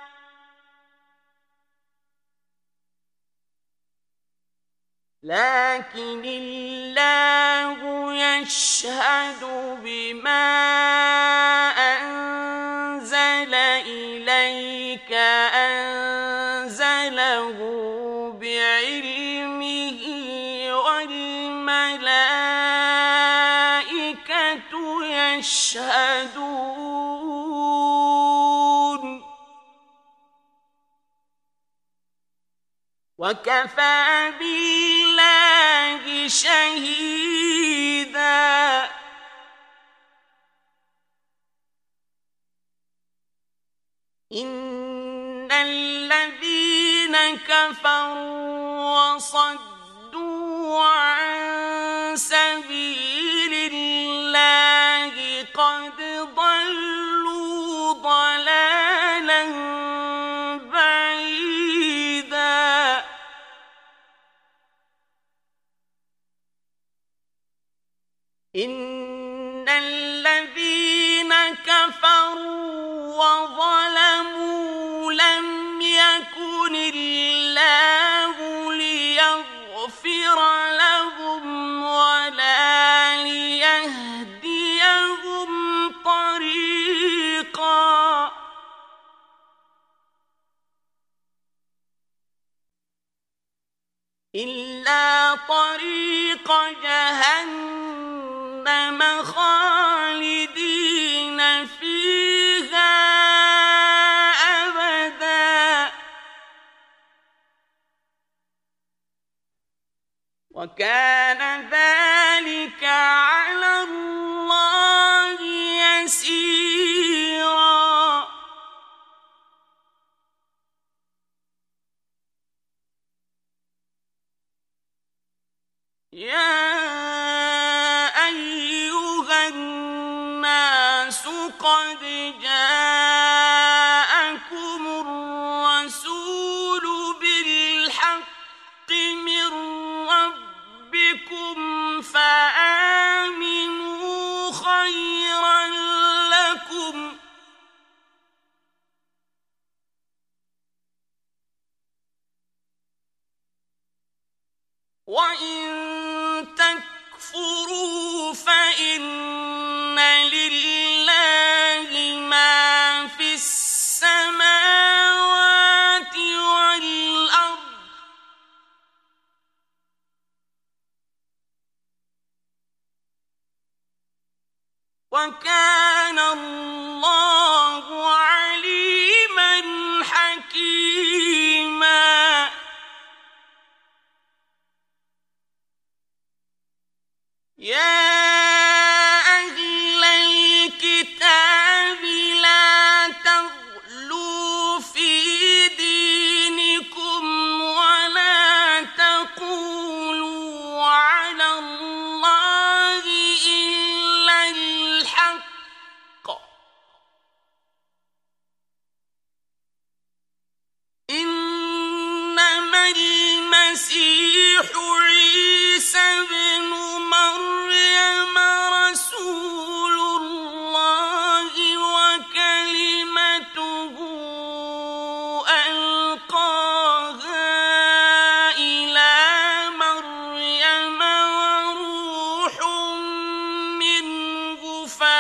لكن الله يشهد بما أنزل إليك أنزله بعلمه والملائكة يشهدون وكفى بالله شهيدا إن الذين كفروا وصدوا عن سبيل الله قد ضلوا ضلالا بعيدا إن الذين كفروا وظلموا لم يكن الله ليغفر لهم ولا ليهديهم طريقا إلا طريق جهنم خالدين فيها أبدا وكان ذلك على الله يسيرا يا أيها الناس قد جاءكم الرسول بالحق من ربكم فآمنوا خيرا لكم وإن تكفروا فإن لله ما في السماوات والأرض وكان الله عليما حكيما يا أهل الكتاب لا تغلوا في دينكم ولا تقولوا على الله إلا الحق، إنما المسيح عيسى بن مريم رسول الله وكلمته ألقاها إلى مريم وروح منه،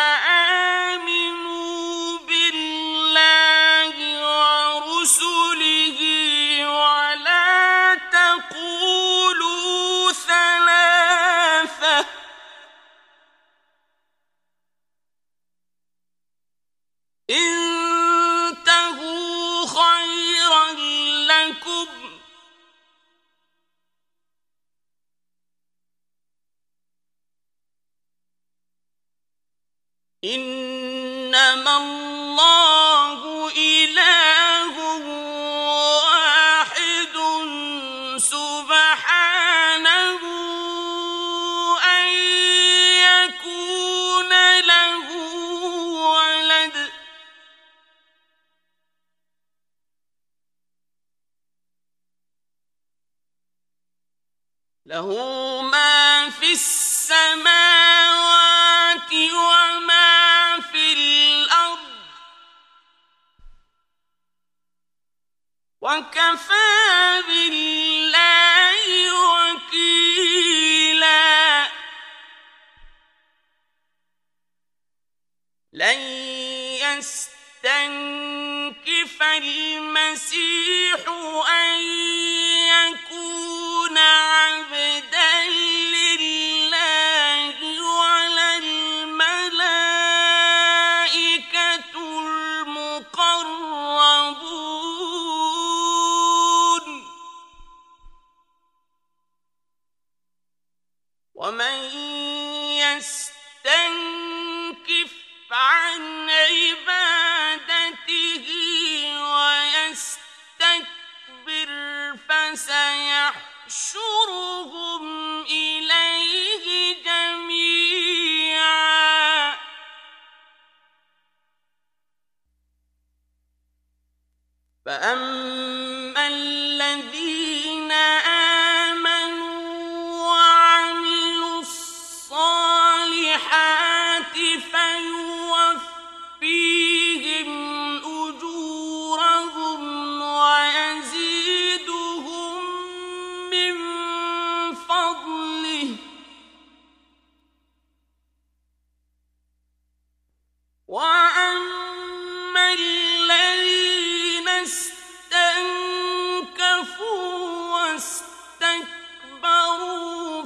فآمنوا بالله ورسله ولا تقولوا ثلاثة، انتهوا خيرا لكم، إنما الله إله واحد سبحانه أن يكون له ولد، له ما في السماوات وما في الأرض، وكفى بالله وكيلا. لن يستنكف المسيح أن يكون عبدا لله ولا الملائكة المقربون، ومن يستنكف عن عبادته ويستكبر فسيحشرهم إليه جميعا. فأما الذين آمنوا وعملوا الصالحات فيوفيهم أجورهم ويزيدهم من فضله، وأما الذين استنكفوا واستكبروا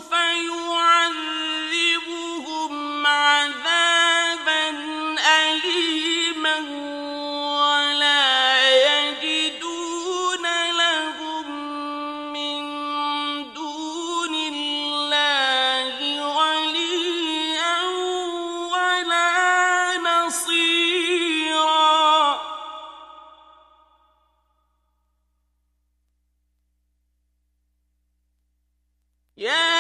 فيعذبهم عذابا أليما ولا يجدون لهم من دون الله وليا ولا نصيرا. يا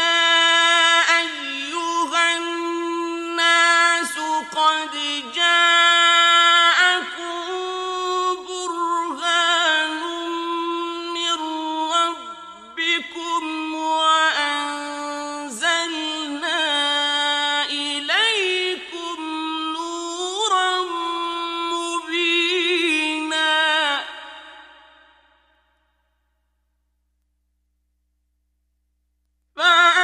أيها الناس قد جاءكم برهان من ربكم وأنزلنا إليكم نورا مبينا. فأ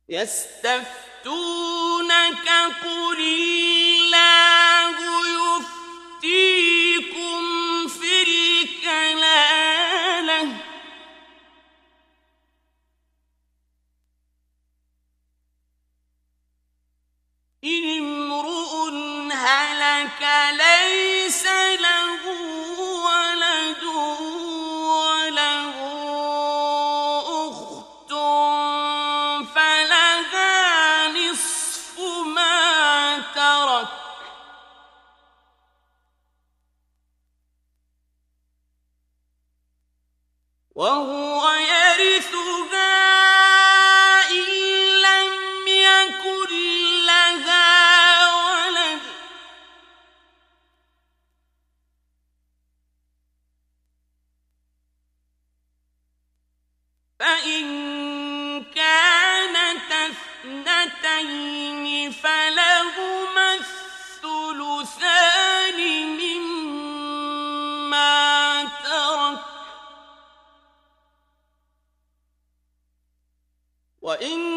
يستفتونك قل الله يفتيكم في الكلالة إن امرؤ هلك ليس له ولد وله أخت فلها نصف ما ترك وهو يرثها إن لم يكن لها ولد فإن كانت اثنتين فلهما الثلثان مما ترك وإن